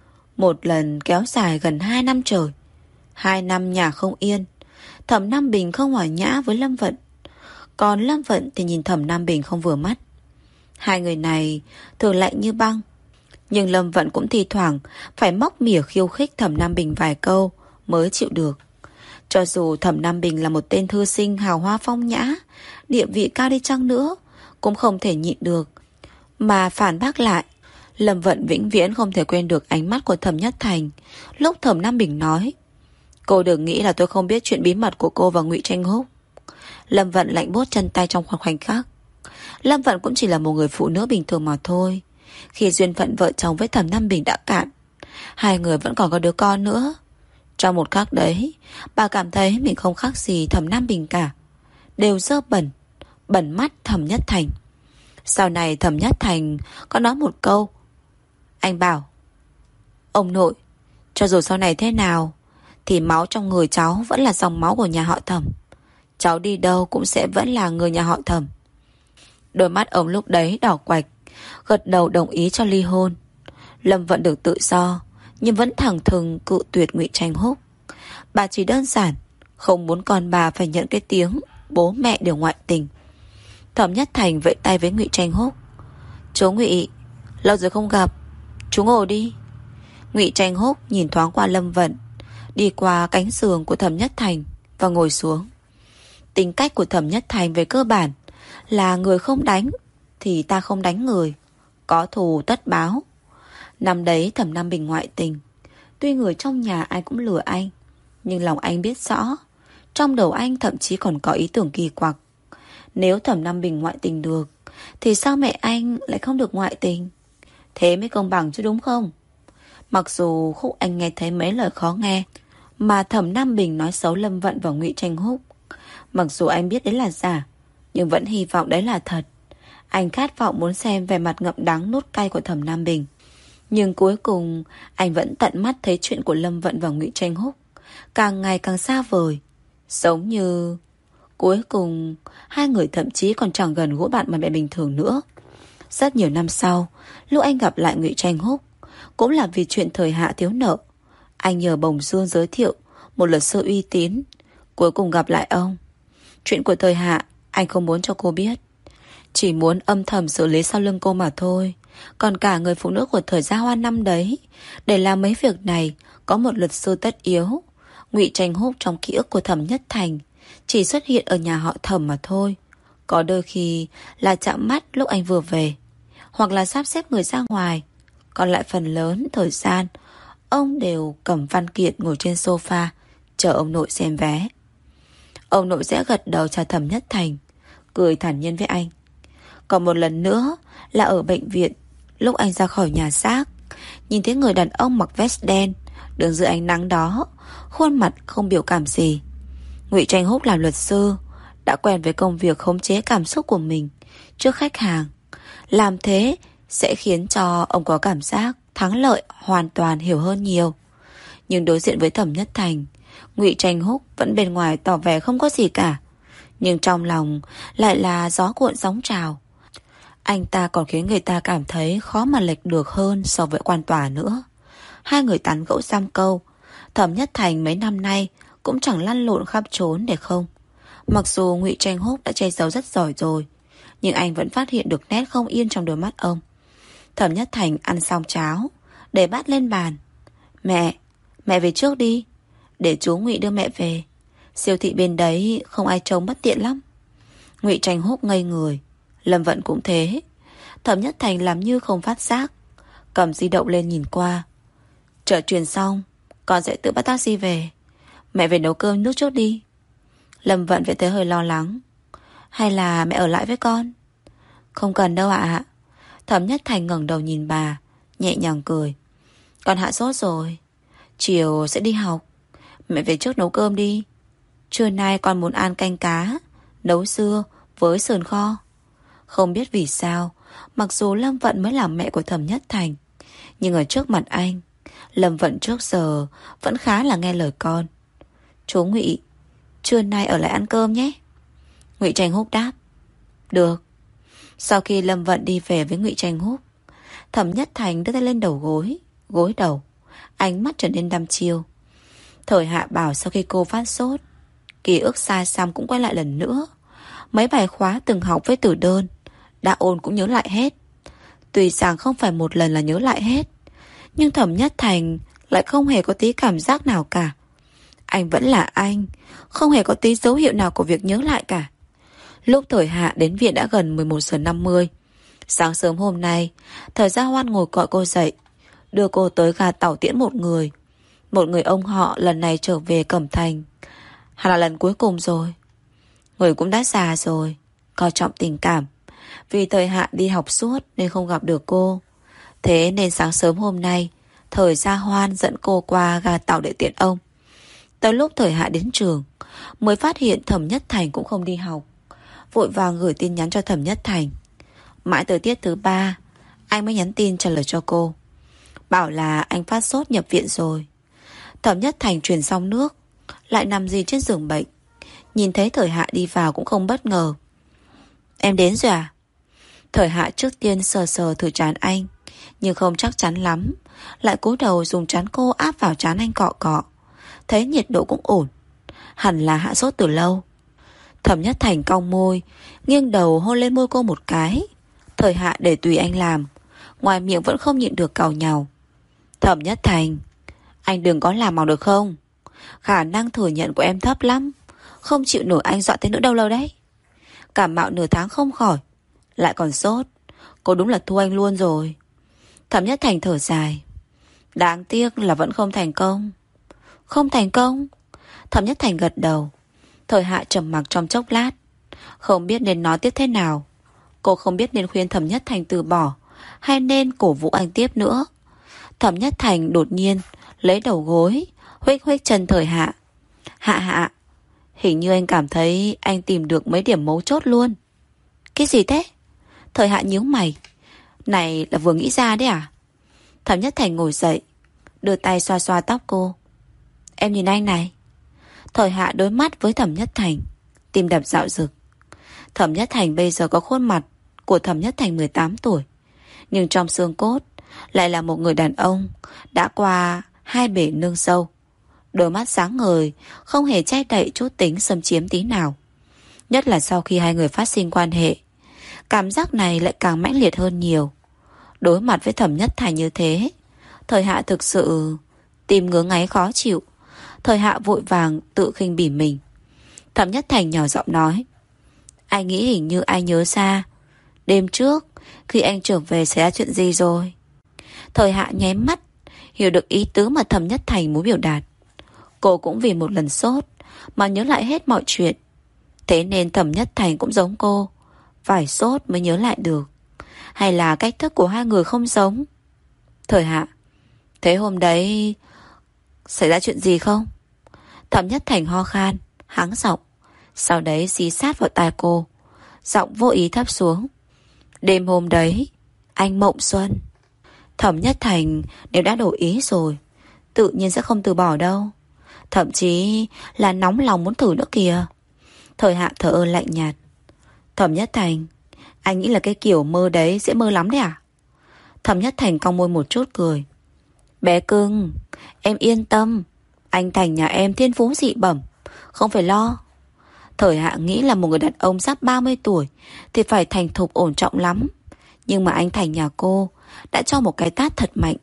Một lần kéo dài gần hai năm trời, hai năm nhà không yên. Thẩm Nam Bình không hòa nhã với Lâm Vận, còn Lâm Vận thì nhìn Thẩm Nam Bình không vừa mắt. Hai người này thường lạnh như băng, nhưng Lâm Vận cũng thi thoảng phải móc mỉa khiêu khích Thẩm Nam Bình vài câu mới chịu được. Cho dù Thẩm Nam Bình là một tên thư sinh hào hoa phong nhã, địa vị cao đi chăng nữa, cũng không thể nhịn được mà phản bác lại. Lâm Vận vĩnh viễn không thể quên được ánh mắt của Thẩm Nhất Thành lúc Thẩm Nam Bình nói: cô đừng nghĩ là tôi không biết chuyện bí mật của cô và Ngụy Tranh Húc. Lâm Vận lạnh buốt chân tay trong khoảng khoảnh khắc. Lâm Vận cũng chỉ là một người phụ nữ bình thường mà thôi. Khi duyên phận vợ chồng với Thẩm Nam Bình đã cạn, hai người vẫn còn có đứa con nữa. Trong một khắc đấy, bà cảm thấy mình không khác gì Thẩm Nam Bình cả, đều dơ bẩn, bẩn mắt Thẩm Nhất Thành. Sau này Thẩm Nhất Thành có nói một câu: anh bảo ông nội, cho dù sau này thế nào thì máu trong người cháu vẫn là dòng máu của nhà họ Thẩm. Cháu đi đâu cũng sẽ vẫn là người nhà họ Thẩm. Đôi mắt ông lúc đấy đỏ quạch, gật đầu đồng ý cho ly hôn. Lâm Vận được tự do, nhưng vẫn thẳng thừng cự tuyệt Ngụy Tranh Húc. Bà chỉ đơn giản không muốn con bà phải nhận cái tiếng bố mẹ đều ngoại tình. Thẩm Nhất Thành vẫy tay với Ngụy Tranh Húc: chú Ngụy, lâu rồi không gặp, chú ngồi đi. Ngụy Tranh Húc nhìn thoáng qua Lâm Vận, đi qua cánh giường của Thẩm Nhất Thành và ngồi xuống. Tính cách của Thẩm Nhất Thành về cơ bản là người không đánh thì ta không đánh người, có thù tất báo. Năm đấy Thẩm Nam Bình ngoại tình, tuy người trong nhà ai cũng lừa anh, nhưng lòng anh biết rõ. Trong đầu anh thậm chí còn có ý tưởng kỳ quặc: nếu Thẩm Nam Bình ngoại tình được thì sao mẹ anh lại không được ngoại tình? Thế mới công bằng chứ, đúng không? Mặc dù Khúc Anh nghe thấy mấy lời khó nghe mà Thẩm Nam Bình nói xấu Lâm Vận và Ngụy Tranh Húc, mặc dù anh biết đấy là giả, nhưng vẫn hy vọng đấy là thật. Anh khát vọng muốn xem vẻ mặt ngậm đắng nuốt cay của Thẩm Nam Bình. Nhưng cuối cùng anh vẫn tận mắt thấy chuyện của Lâm Vận và Ngụy Tranh Húc càng ngày càng xa vời. Giống như cuối cùng hai người thậm chí còn chẳng gần gũi bạn mà mẹ bình thường nữa. Rất nhiều năm sau, lúc anh gặp lại Ngụy Tranh Húc, cũng là vì chuyện Thời Hạ thiếu nợ. Anh nhờ Bồng Dương giới thiệu một luật sư uy tín, cuối cùng gặp lại ông. Chuyện của Thời Hạ anh không muốn cho cô biết, chỉ muốn âm thầm xử lý sau lưng cô mà thôi. Còn cả người phụ nữ của Thời Gia Hoa năm đấy, để làm mấy việc này có một luật sư tất yếu. Ngụy Tranh Húc trong ký ức của Thẩm Nhất Thành chỉ xuất hiện ở nhà họ Thẩm mà thôi, Có đôi khi là chạm mắt lúc anh vừa về, hoặc là sắp xếp người ra ngoài. Còn lại phần lớn thời gian ông đều cầm văn kiện ngồi trên sofa chờ ông nội xem vé. Ông nội sẽ gật đầu chào Thẩm Nhất Thành, cười thản nhiên với anh. Còn một lần nữa là ở bệnh viện, lúc anh ra khỏi nhà xác, nhìn thấy người đàn ông mặc vest đen đứng dưới ánh nắng đó, khuôn mặt không biểu cảm gì. Ngụy Tranh Húc làm luật sư, đã quen với công việc khống chế cảm xúc của mình trước khách hàng. Làm thế sẽ khiến cho ông có cảm giác thắng lợi hoàn toàn hiểu hơn nhiều. Nhưng đối diện với Thẩm Nhất Thành, Ngụy Tranh Húc vẫn bên ngoài tỏ vẻ không có gì cả, nhưng trong lòng lại là gió cuộn sóng trào. Anh ta còn khiến người ta cảm thấy khó mà lệch được hơn so với quan tòa nữa. Hai người tán gẫu giam câu. Thẩm Nhất Thành mấy năm nay cũng chẳng lăn lộn khắp trốn để không. Mặc dù Ngụy Tranh Húc đã che giấu rất giỏi rồi, nhưng anh vẫn phát hiện được nét không yên trong đôi mắt ông. Thẩm Nhất Thành ăn xong cháo, để bát lên bàn. Mẹ, mẹ về trước đi, để chú Ngụy đưa mẹ về. Siêu thị bên đấy không ai trông bất tiện lắm. Ngụy Tranh Húc ngây người, Lâm Vận cũng thế. Thẩm Nhất Thành làm như không phát giác, cầm di động lên nhìn qua. Chợ truyền xong, con sẽ tự bắt taxi về. Mẹ về nấu cơm nước trước đi. Lâm Vận vậy thấy hơi lo lắng. Hay là mẹ ở lại với con? Không cần đâu ạ. Thẩm Nhất Thành ngẩng đầu nhìn bà, nhẹ nhàng cười. Con hạ sốt rồi, chiều sẽ đi học. Mẹ về trước nấu cơm đi. Trưa nay con muốn ăn canh cá nấu sưa với sườn kho. Không biết vì sao, mặc dù Lâm Vận mới là mẹ của Thẩm Nhất Thành, nhưng ở trước mặt anh, Lâm Vận trước giờ vẫn khá là nghe lời con. Chú Ngụy, trưa nay ở lại ăn cơm nhé. Ngụy Tranh Húc đáp. Được. Sau khi Lâm Vận đi về với Ngụy Tranh Húc, Thẩm Nhất Thành đưa tay lên đầu gối, gối đầu, ánh mắt trở nên đăm chiêu. Thời Hạ bảo sau khi cô phát sốt, ký ức xa xăm cũng quay lại lần nữa. Mấy bài khóa từng học với Tử Đơn đã ôn cũng nhớ lại hết. Tuy rằng không phải một lần là nhớ lại hết, nhưng Thẩm Nhất Thành lại không hề có tí cảm giác nào cả. Anh vẫn là anh, không hề có tí dấu hiệu nào của việc nhớ lại cả. Lúc Thời Hạ đến viện đã gần mười một giờ năm mươi. Sáng sớm hôm nay, Thời Gia Hoan ngồi gọi cô dậy, đưa cô tới ga tàu tiễn một người. Một người ông họ lần này trở về Cẩm Thành, hẳn là lần cuối cùng rồi. Người cũng đã già rồi, coi trọng tình cảm. Vì Thời Hạ đi học suốt nên không gặp được cô. Thế nên sáng sớm hôm nay, Thời Gia Hoan dẫn cô qua ga tàu để tiễn ông. Tới lúc Thời Hạ đến trường, mới phát hiện Thẩm Nhất Thành cũng không đi học. Vội vàng gửi tin nhắn cho Thẩm Nhất Thành. Mãi tới tiết thứ ba, anh mới nhắn tin trả lời cho cô, bảo là anh phát sốt nhập viện rồi. Thẩm Nhất Thành truyền xong nước, lại nằm gì trên giường bệnh. Nhìn thấy Thời Hạ đi vào cũng không bất ngờ. Em đến rồi à? Thời Hạ trước tiên sờ sờ thử trán anh, nhưng không chắc chắn lắm, lại cúi đầu dùng trán cô áp vào trán anh cọ cọ. Thấy nhiệt độ cũng ổn, hẳn là hạ sốt từ lâu. Thẩm Nhất Thành cong môi, nghiêng đầu hôn lên môi cô một cái. Thời Hạ để tùy anh làm, ngoài miệng vẫn không nhịn được càu nhàu. Thẩm Nhất Thành, anh đừng có làm màu được không? Khả năng thừa nhận của em thấp lắm, không chịu nổi anh dọa tới nữa đâu lâu đấy. Cảm mạo nửa tháng không khỏi, lại còn sốt. Cô đúng là thua anh luôn rồi. Thẩm Nhất Thành thở dài. Đáng tiếc là vẫn không thành công. Không thành công? Thẩm Nhất Thành gật đầu. Thời Hạ trầm mặc trong chốc lát, không biết nên nói tiếp thế nào. Cô không biết nên khuyên Thẩm Nhất Thành từ bỏ hay nên cổ vũ anh tiếp nữa. Thẩm Nhất Thành đột nhiên lấy đầu gối huých huých chân Thời Hạ. Hạ Hạ, hình như anh cảm thấy anh tìm được mấy điểm mấu chốt luôn. Cái gì thế? Thời Hạ nhíu mày. Này là vừa nghĩ ra đấy à? Thẩm Nhất Thành ngồi dậy, đưa tay xoa xoa tóc cô. Em nhìn anh này. Thời Hạ đối mắt với Thẩm Nhất Thành, tim đập dạo dực. Thẩm Nhất Thành bây giờ có khuôn mặt của Thẩm Nhất Thành mười tám tuổi, nhưng trong xương cốt lại là một người đàn ông đã qua hai bể nương sâu. Đôi mắt sáng ngời, không hề che đậy chút tính xâm chiếm tí nào. Nhất là sau khi hai người phát sinh quan hệ, cảm giác này lại càng mãnh liệt hơn nhiều. Đối mặt với Thẩm Nhất Thành như thế, Thời Hạ thực sự tim ngứa ngáy khó chịu. Thời Hạ vội vàng tự khinh bỉ mình. Thẩm Nhất Thành nhỏ giọng nói, Anh nghĩ hình như anh nhớ ra đêm trước khi anh trở về xảy ra chuyện gì rồi. Thời Hạ nháy mắt, hiểu được ý tứ mà Thẩm Nhất Thành muốn biểu đạt. Cô cũng vì một lần sốt mà nhớ lại hết mọi chuyện. Thế nên Thẩm Nhất Thành cũng giống cô, phải sốt mới nhớ lại được. Hay là cách thức của hai người không giống? Thời Hạ: Thế hôm đấy xảy ra chuyện gì không? Thẩm Nhất Thành ho khan, hắng giọng, sau đấy dí sát vào tai cô, giọng vô ý thấp xuống. Đêm hôm đấy anh mộng xuân. Thẩm Nhất Thành nếu đã đổi ý rồi, tự nhiên sẽ không từ bỏ đâu. Thậm chí là nóng lòng muốn thử nữa kìa. Thời Hạ thở ơ lạnh nhạt. Thẩm Nhất Thành, anh nghĩ là cái kiểu mơ đấy dễ mơ lắm đấy à? Thẩm Nhất Thành cong môi một chút cười. Bé cưng, em yên tâm, anh Thành nhà em thiên phú dị bẩm, không phải lo. Thời Hạ nghĩ là một người đàn ông sắp ba mươi tuổi thì phải thành thục ổn trọng lắm. Nhưng mà anh Thành nhà cô đã cho một cái tát thật mạnh.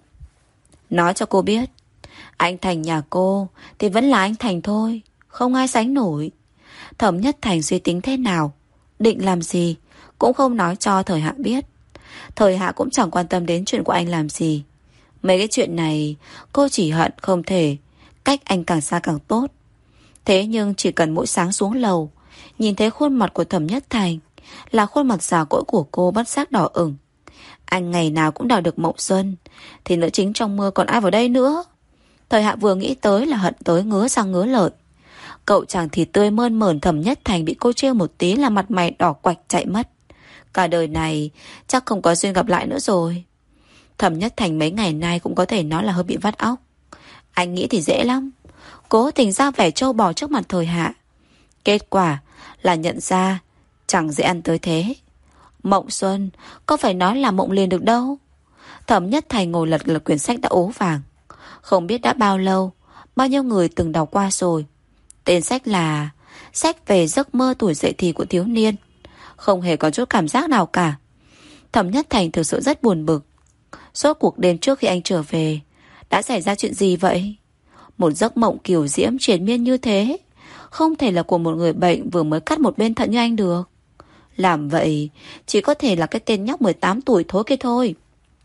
Nói cho cô biết, anh Thành nhà cô thì vẫn là anh Thành thôi, không ai sánh nổi. Thẩm Nhất Thành suy tính thế nào, định làm gì, cũng không nói cho Thời Hạ biết. Thời Hạ cũng chẳng quan tâm đến chuyện của anh làm gì. Mấy cái chuyện này cô chỉ hận không thể cách anh càng xa càng tốt. Thế nhưng chỉ cần mỗi sáng xuống lầu, nhìn thấy khuôn mặt của Thẩm Nhất Thành, là khuôn mặt già cỗi của cô bất giác đỏ ửng. Anh ngày nào cũng đòi được mộng xuân, thì nữ chính trong mơ còn ai vào đây nữa. Thời Hạ vừa nghĩ tới là hận tới ngứa răng ngứa lợi. Cậu chàng thì tươi mơn mởn Thẩm Nhất Thành bị cô trêu một tí là mặt mày đỏ quạch chạy mất. Cả đời này chắc không có duyên gặp lại nữa rồi. Thẩm Nhất Thành mấy ngày nay cũng có thể nói là hơi bị vắt óc. Anh nghĩ thì dễ lắm, cố tình ra vẻ trâu bò trước mặt Thời Hạ. Kết quả là nhận ra chẳng dễ ăn tới thế. Mộng xuân có phải nói là mộng liền được đâu. Thẩm Nhất Thành ngồi lật lật quyển sách đã ố vàng. Không biết đã bao lâu, bao nhiêu người từng đọc qua rồi. Tên sách là Sách về giấc mơ tuổi dậy thì của thiếu niên. Không hề có chút cảm giác nào cả. Thẩm Nhất Thành thực sự rất buồn bực. Suốt cuộc đêm trước khi anh trở về, đã xảy ra chuyện gì vậy? Một giấc mộng kiều diễm triền miên như thế, không thể là của một người bệnh vừa mới cắt một bên thận như anh được. Làm vậy chỉ có thể là cái tên nhóc mười tám tuổi thối kia thôi.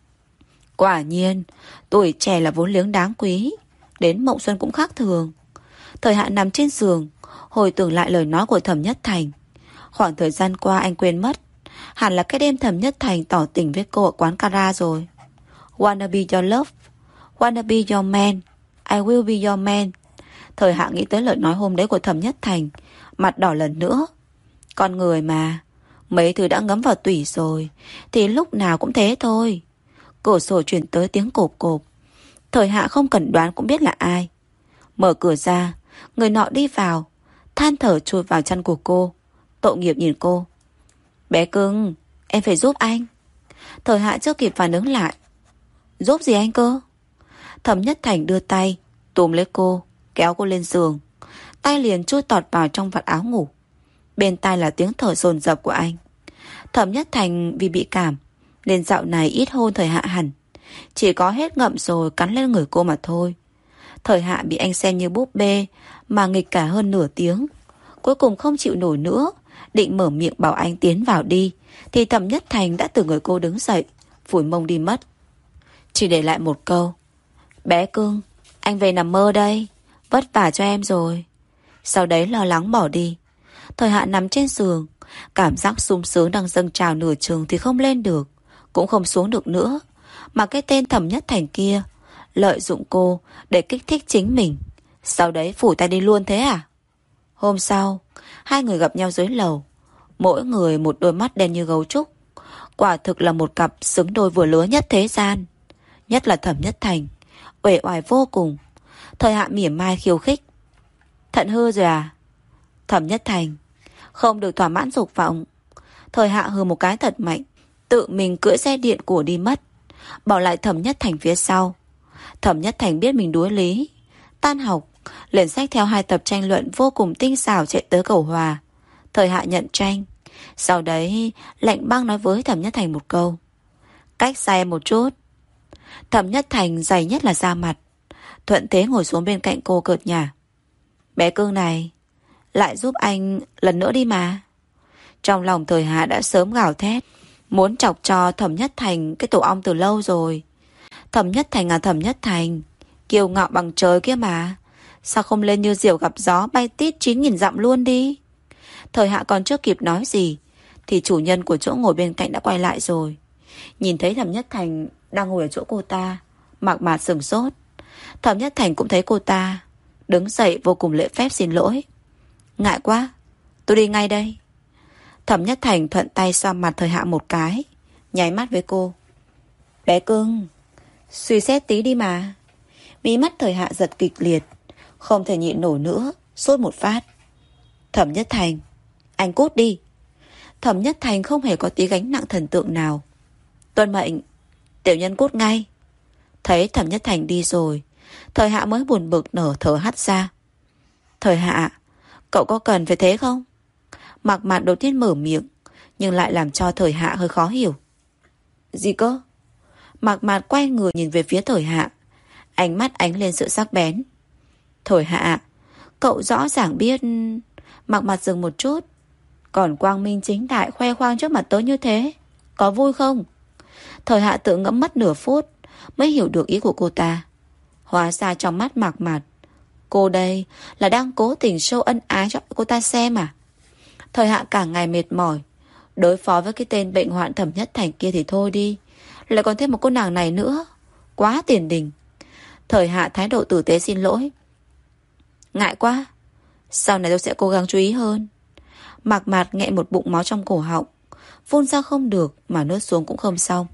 Quả nhiên, tuổi trẻ là vốn liếng đáng quý. Đến mộng xuân cũng khác thường. Thời Hạ nằm trên giường, hồi tưởng lại lời nói của Thẩm Nhất Thành. Khoảng thời gian qua anh quên mất. Hẳn là cái đêm Thẩm Nhất Thành tỏ tình với cô ở quán Cara rồi. Wanna be your love, wanna be your man, I will be your man. Thời Hạ nghĩ tới lời nói hôm đấy của Thẩm Nhất Thành, mặt đỏ lần nữa. Con người mà, mấy thứ đã ngấm vào tủy rồi thì lúc nào cũng thế thôi. Cửa sổ chuyển tới tiếng cộp cộp. Thời Hạ không cần đoán cũng biết là ai. Mở cửa ra, người nọ đi vào, than thở chui vào chăn của cô. Tội nghiệp nhìn cô. Bé cưng, em phải giúp anh. Thời Hạ chưa kịp phản ứng lại. Giúp gì anh cơ? Thẩm Nhất Thành đưa tay túm lấy cô, kéo cô lên giường. Tay liền chui tọt vào trong vạt áo ngủ. Bên tai là tiếng thở dồn dập của anh. Thẩm Nhất Thành vì bị cảm nên dạo này ít hôn Thời Hạ hẳn. Chỉ có hết ngậm rồi cắn lên người cô mà thôi. Thời Hạ bị anh xem như búp bê mà nghịch cả hơn nửa tiếng. Cuối cùng không chịu nổi nữa, định mở miệng bảo anh tiến vào đi, thì Thẩm Nhất Thành đã từ người cô đứng dậy, phủi mông đi mất. Chỉ để lại một câu: Bé cưng, anh về nằm mơ đây, vất vả cho em rồi. Sau đấy lo lắng bỏ đi. Thời Hạ nằm trên giường, cảm giác sung sướng đang dâng trào nửa chừng thì không lên được, cũng không xuống được nữa. Mà cái tên Thẩm Nhất Thành kia lợi dụng cô để kích thích chính mình, sau đấy phủ tay đi luôn thế à? Hôm sau, hai người gặp nhau dưới lầu. Mỗi người một đôi mắt đen như gấu trúc. Quả thực là một cặp xứng đôi vừa lứa nhất thế gian. Nhất là Thẩm Nhất Thành, uể oải vô cùng. Thời Hạ mỉa mai khiêu khích: Thận hư rồi à? Thẩm Nhất Thành: Không được thỏa mãn dục vọng. Thời Hạ hừ một cái thật mạnh, tự mình cưỡi xe điện của đi mất, bỏ lại Thẩm Nhất Thành phía sau. Thẩm Nhất Thành biết mình đuối lý, tan học liền xách theo hai tập tranh luận vô cùng tinh xảo chạy tới cầu Hòa. Thời Hạ nhận tranh, sau đấy lạnh băng nói với Thẩm Nhất Thành một câu: Cách xa em một chút. Thẩm Nhất Thành dày nhất là da mặt, thuận thế ngồi xuống bên cạnh cô cợt nhả: Bé cưng này, lại giúp anh lần nữa đi mà. Trong lòng Thời Hạ đã sớm gào thét, muốn chọc cho Thẩm Nhất Thành cái tổ ong từ lâu rồi. Thẩm Nhất Thành à Thẩm Nhất Thành, kiêu ngạo bằng trời kia mà, sao không lên như diều gặp gió bay tít chín nghìn dặm luôn đi. Thời Hạ còn chưa kịp nói gì thì chủ nhân của chỗ ngồi bên cạnh đã quay lại rồi. Nhìn thấy Thẩm Nhất Thành đang ngồi ở chỗ cô ta, Mạc Mạt sửng sốt. Thẩm Nhất Thành cũng thấy cô ta, đứng dậy vô cùng lễ phép xin lỗi. Ngại quá, tôi đi ngay đây. Thẩm Nhất Thành thuận tay xoa mặt Thời Hạ một cái, nháy mắt với cô. Bé cưng, suy xét tí đi mà. Mí mắt Thời Hạ giật kịch liệt, không thể nhịn nổi nữa, sốt một phát. Thẩm Nhất Thành, anh cút đi. Thẩm Nhất Thành không hề có tí gánh nặng thần tượng nào. Tuân mệnh, tiểu nhân cút ngay. Thấy Thẩm Nhất Thành đi rồi, Thời Hạ mới buồn bực nở thở hắt ra. Thời Hạ, cậu có cần phải thế không? Mạc Mạt đột nhiên mở miệng, nhưng lại làm cho Thời Hạ hơi khó hiểu. Gì cơ? Mạc Mạt quay người nhìn về phía Thời Hạ, ánh mắt ánh lên sự sắc bén. Thời Hạ, cậu rõ ràng biết... Mạc Mạt dừng một chút. Còn quang minh chính đại khoe khoang trước mặt tớ như thế, có vui không? Thời Hạ tự ngẫm mất nửa phút mới hiểu được ý của cô ta. Hóa ra trong mắt Mạc Mạt, cô đây là đang cố tình show ân ái cho cô ta xem à? Thời Hạ cả ngày mệt mỏi, đối phó với cái tên bệnh hoạn Thẩm Nhất Thành kia thì thôi đi, lại còn thêm một cô nàng này nữa, quá tiền đình. Thời Hạ thái độ tử tế xin lỗi. Ngại quá, sau này tôi sẽ cố gắng chú ý hơn. Mạc Mạt nghẹn một bụng máu trong cổ họng, phun ra không được mà nuốt xuống cũng không xong.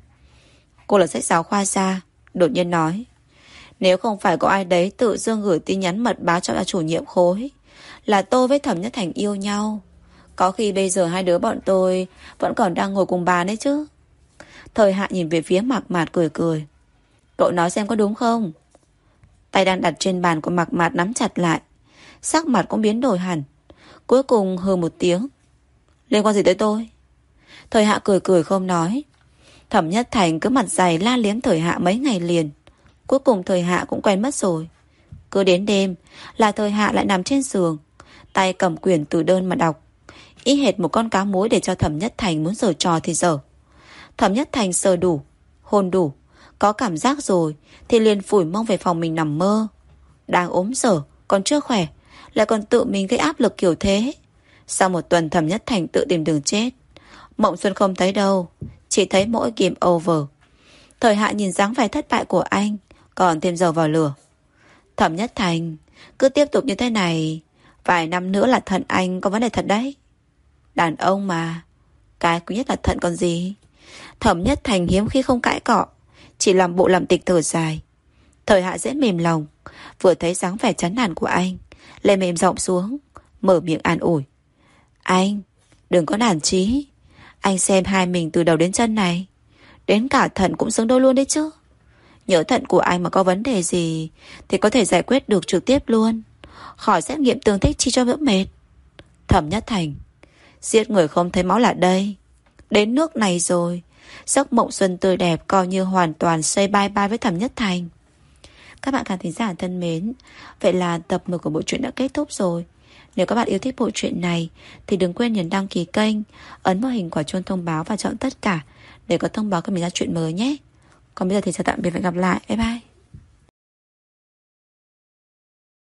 Cô là sách giáo khoa ra, đột nhiên nói, nếu không phải có ai đấy tự dưng gửi tin nhắn mật báo cho chủ nhiệm khối là tôi với Thẩm Nhất Thành yêu nhau, có khi bây giờ hai đứa bọn tôi vẫn còn đang ngồi cùng bàn đấy chứ. Thời Hạ nhìn về phía Mạc Mạt cười cười. Cậu nói xem có đúng không? Tay đang đặt trên bàn của Mạc Mạt nắm chặt lại, sắc mặt cũng biến đổi hẳn. Cuối cùng hừ một tiếng. Liên quan gì tới tôi? Thời Hạ cười cười không nói. Thẩm Nhất Thành cứ mặt dày la liếm Thời Hạ mấy ngày liền. Cuối cùng Thời Hạ cũng quen mất rồi. Cứ đến đêm là Thời Hạ lại nằm trên giường, tay cầm quyển từ đơn mà đọc, y hệt một con cá mối để cho Thẩm Nhất Thành muốn giở trò thì giở. Thẩm Nhất Thành sờ đủ, hôn đủ, có cảm giác rồi thì liền phủi mông về phòng mình nằm mơ. Đang ốm dở, còn chưa khỏe, lại còn tự mình gây áp lực kiểu thế. Sau một tuần Thẩm Nhất Thành tự tìm đường chết. Mộng Xuân không thấy đâu, chỉ thấy mỗi game over. Thời Hạ nhìn dáng vẻ thất bại của anh, còn thêm dầu vào lửa. Thẩm Nhất Thành, cứ tiếp tục như thế này, vài năm nữa là thận anh có vấn đề thật đấy. Đàn ông mà, cái quý nhất là thận còn gì. Thẩm Nhất Thành hiếm khi không cãi cọ, chỉ làm bộ làm tịch thở dài. Thời Hạ dễ mềm lòng, vừa thấy dáng vẻ chán nản của anh, lại mềm giọng xuống, mở miệng an ủi. Anh, đừng có nản chí. Anh xem hai mình từ đầu đến chân này, đến cả thận cũng xứng đôi luôn đấy chứ. Nhớ thận của anh mà có vấn đề gì thì có thể giải quyết được trực tiếp luôn, khỏi xét nghiệm tương thích chi cho đỡ mệt. Thẩm Nhất Thành, giết người không thấy máu là đây. Đến nước này rồi, giấc mộng xuân tươi đẹp coi như hoàn toàn say bye bye với Thẩm Nhất Thành. Các bạn khán thính giả thân mến, vậy là tập mười của bộ truyện đã kết thúc rồi. Nếu các bạn yêu thích bộ truyện này thì đừng quên nhấn đăng ký kênh, ấn vào hình quả chuông thông báo và chọn tất cả để có thông báo khi mình ra chuyện mới nhé. Còn bây giờ thì chào tạm biệt và hẹn gặp lại. Bye bye.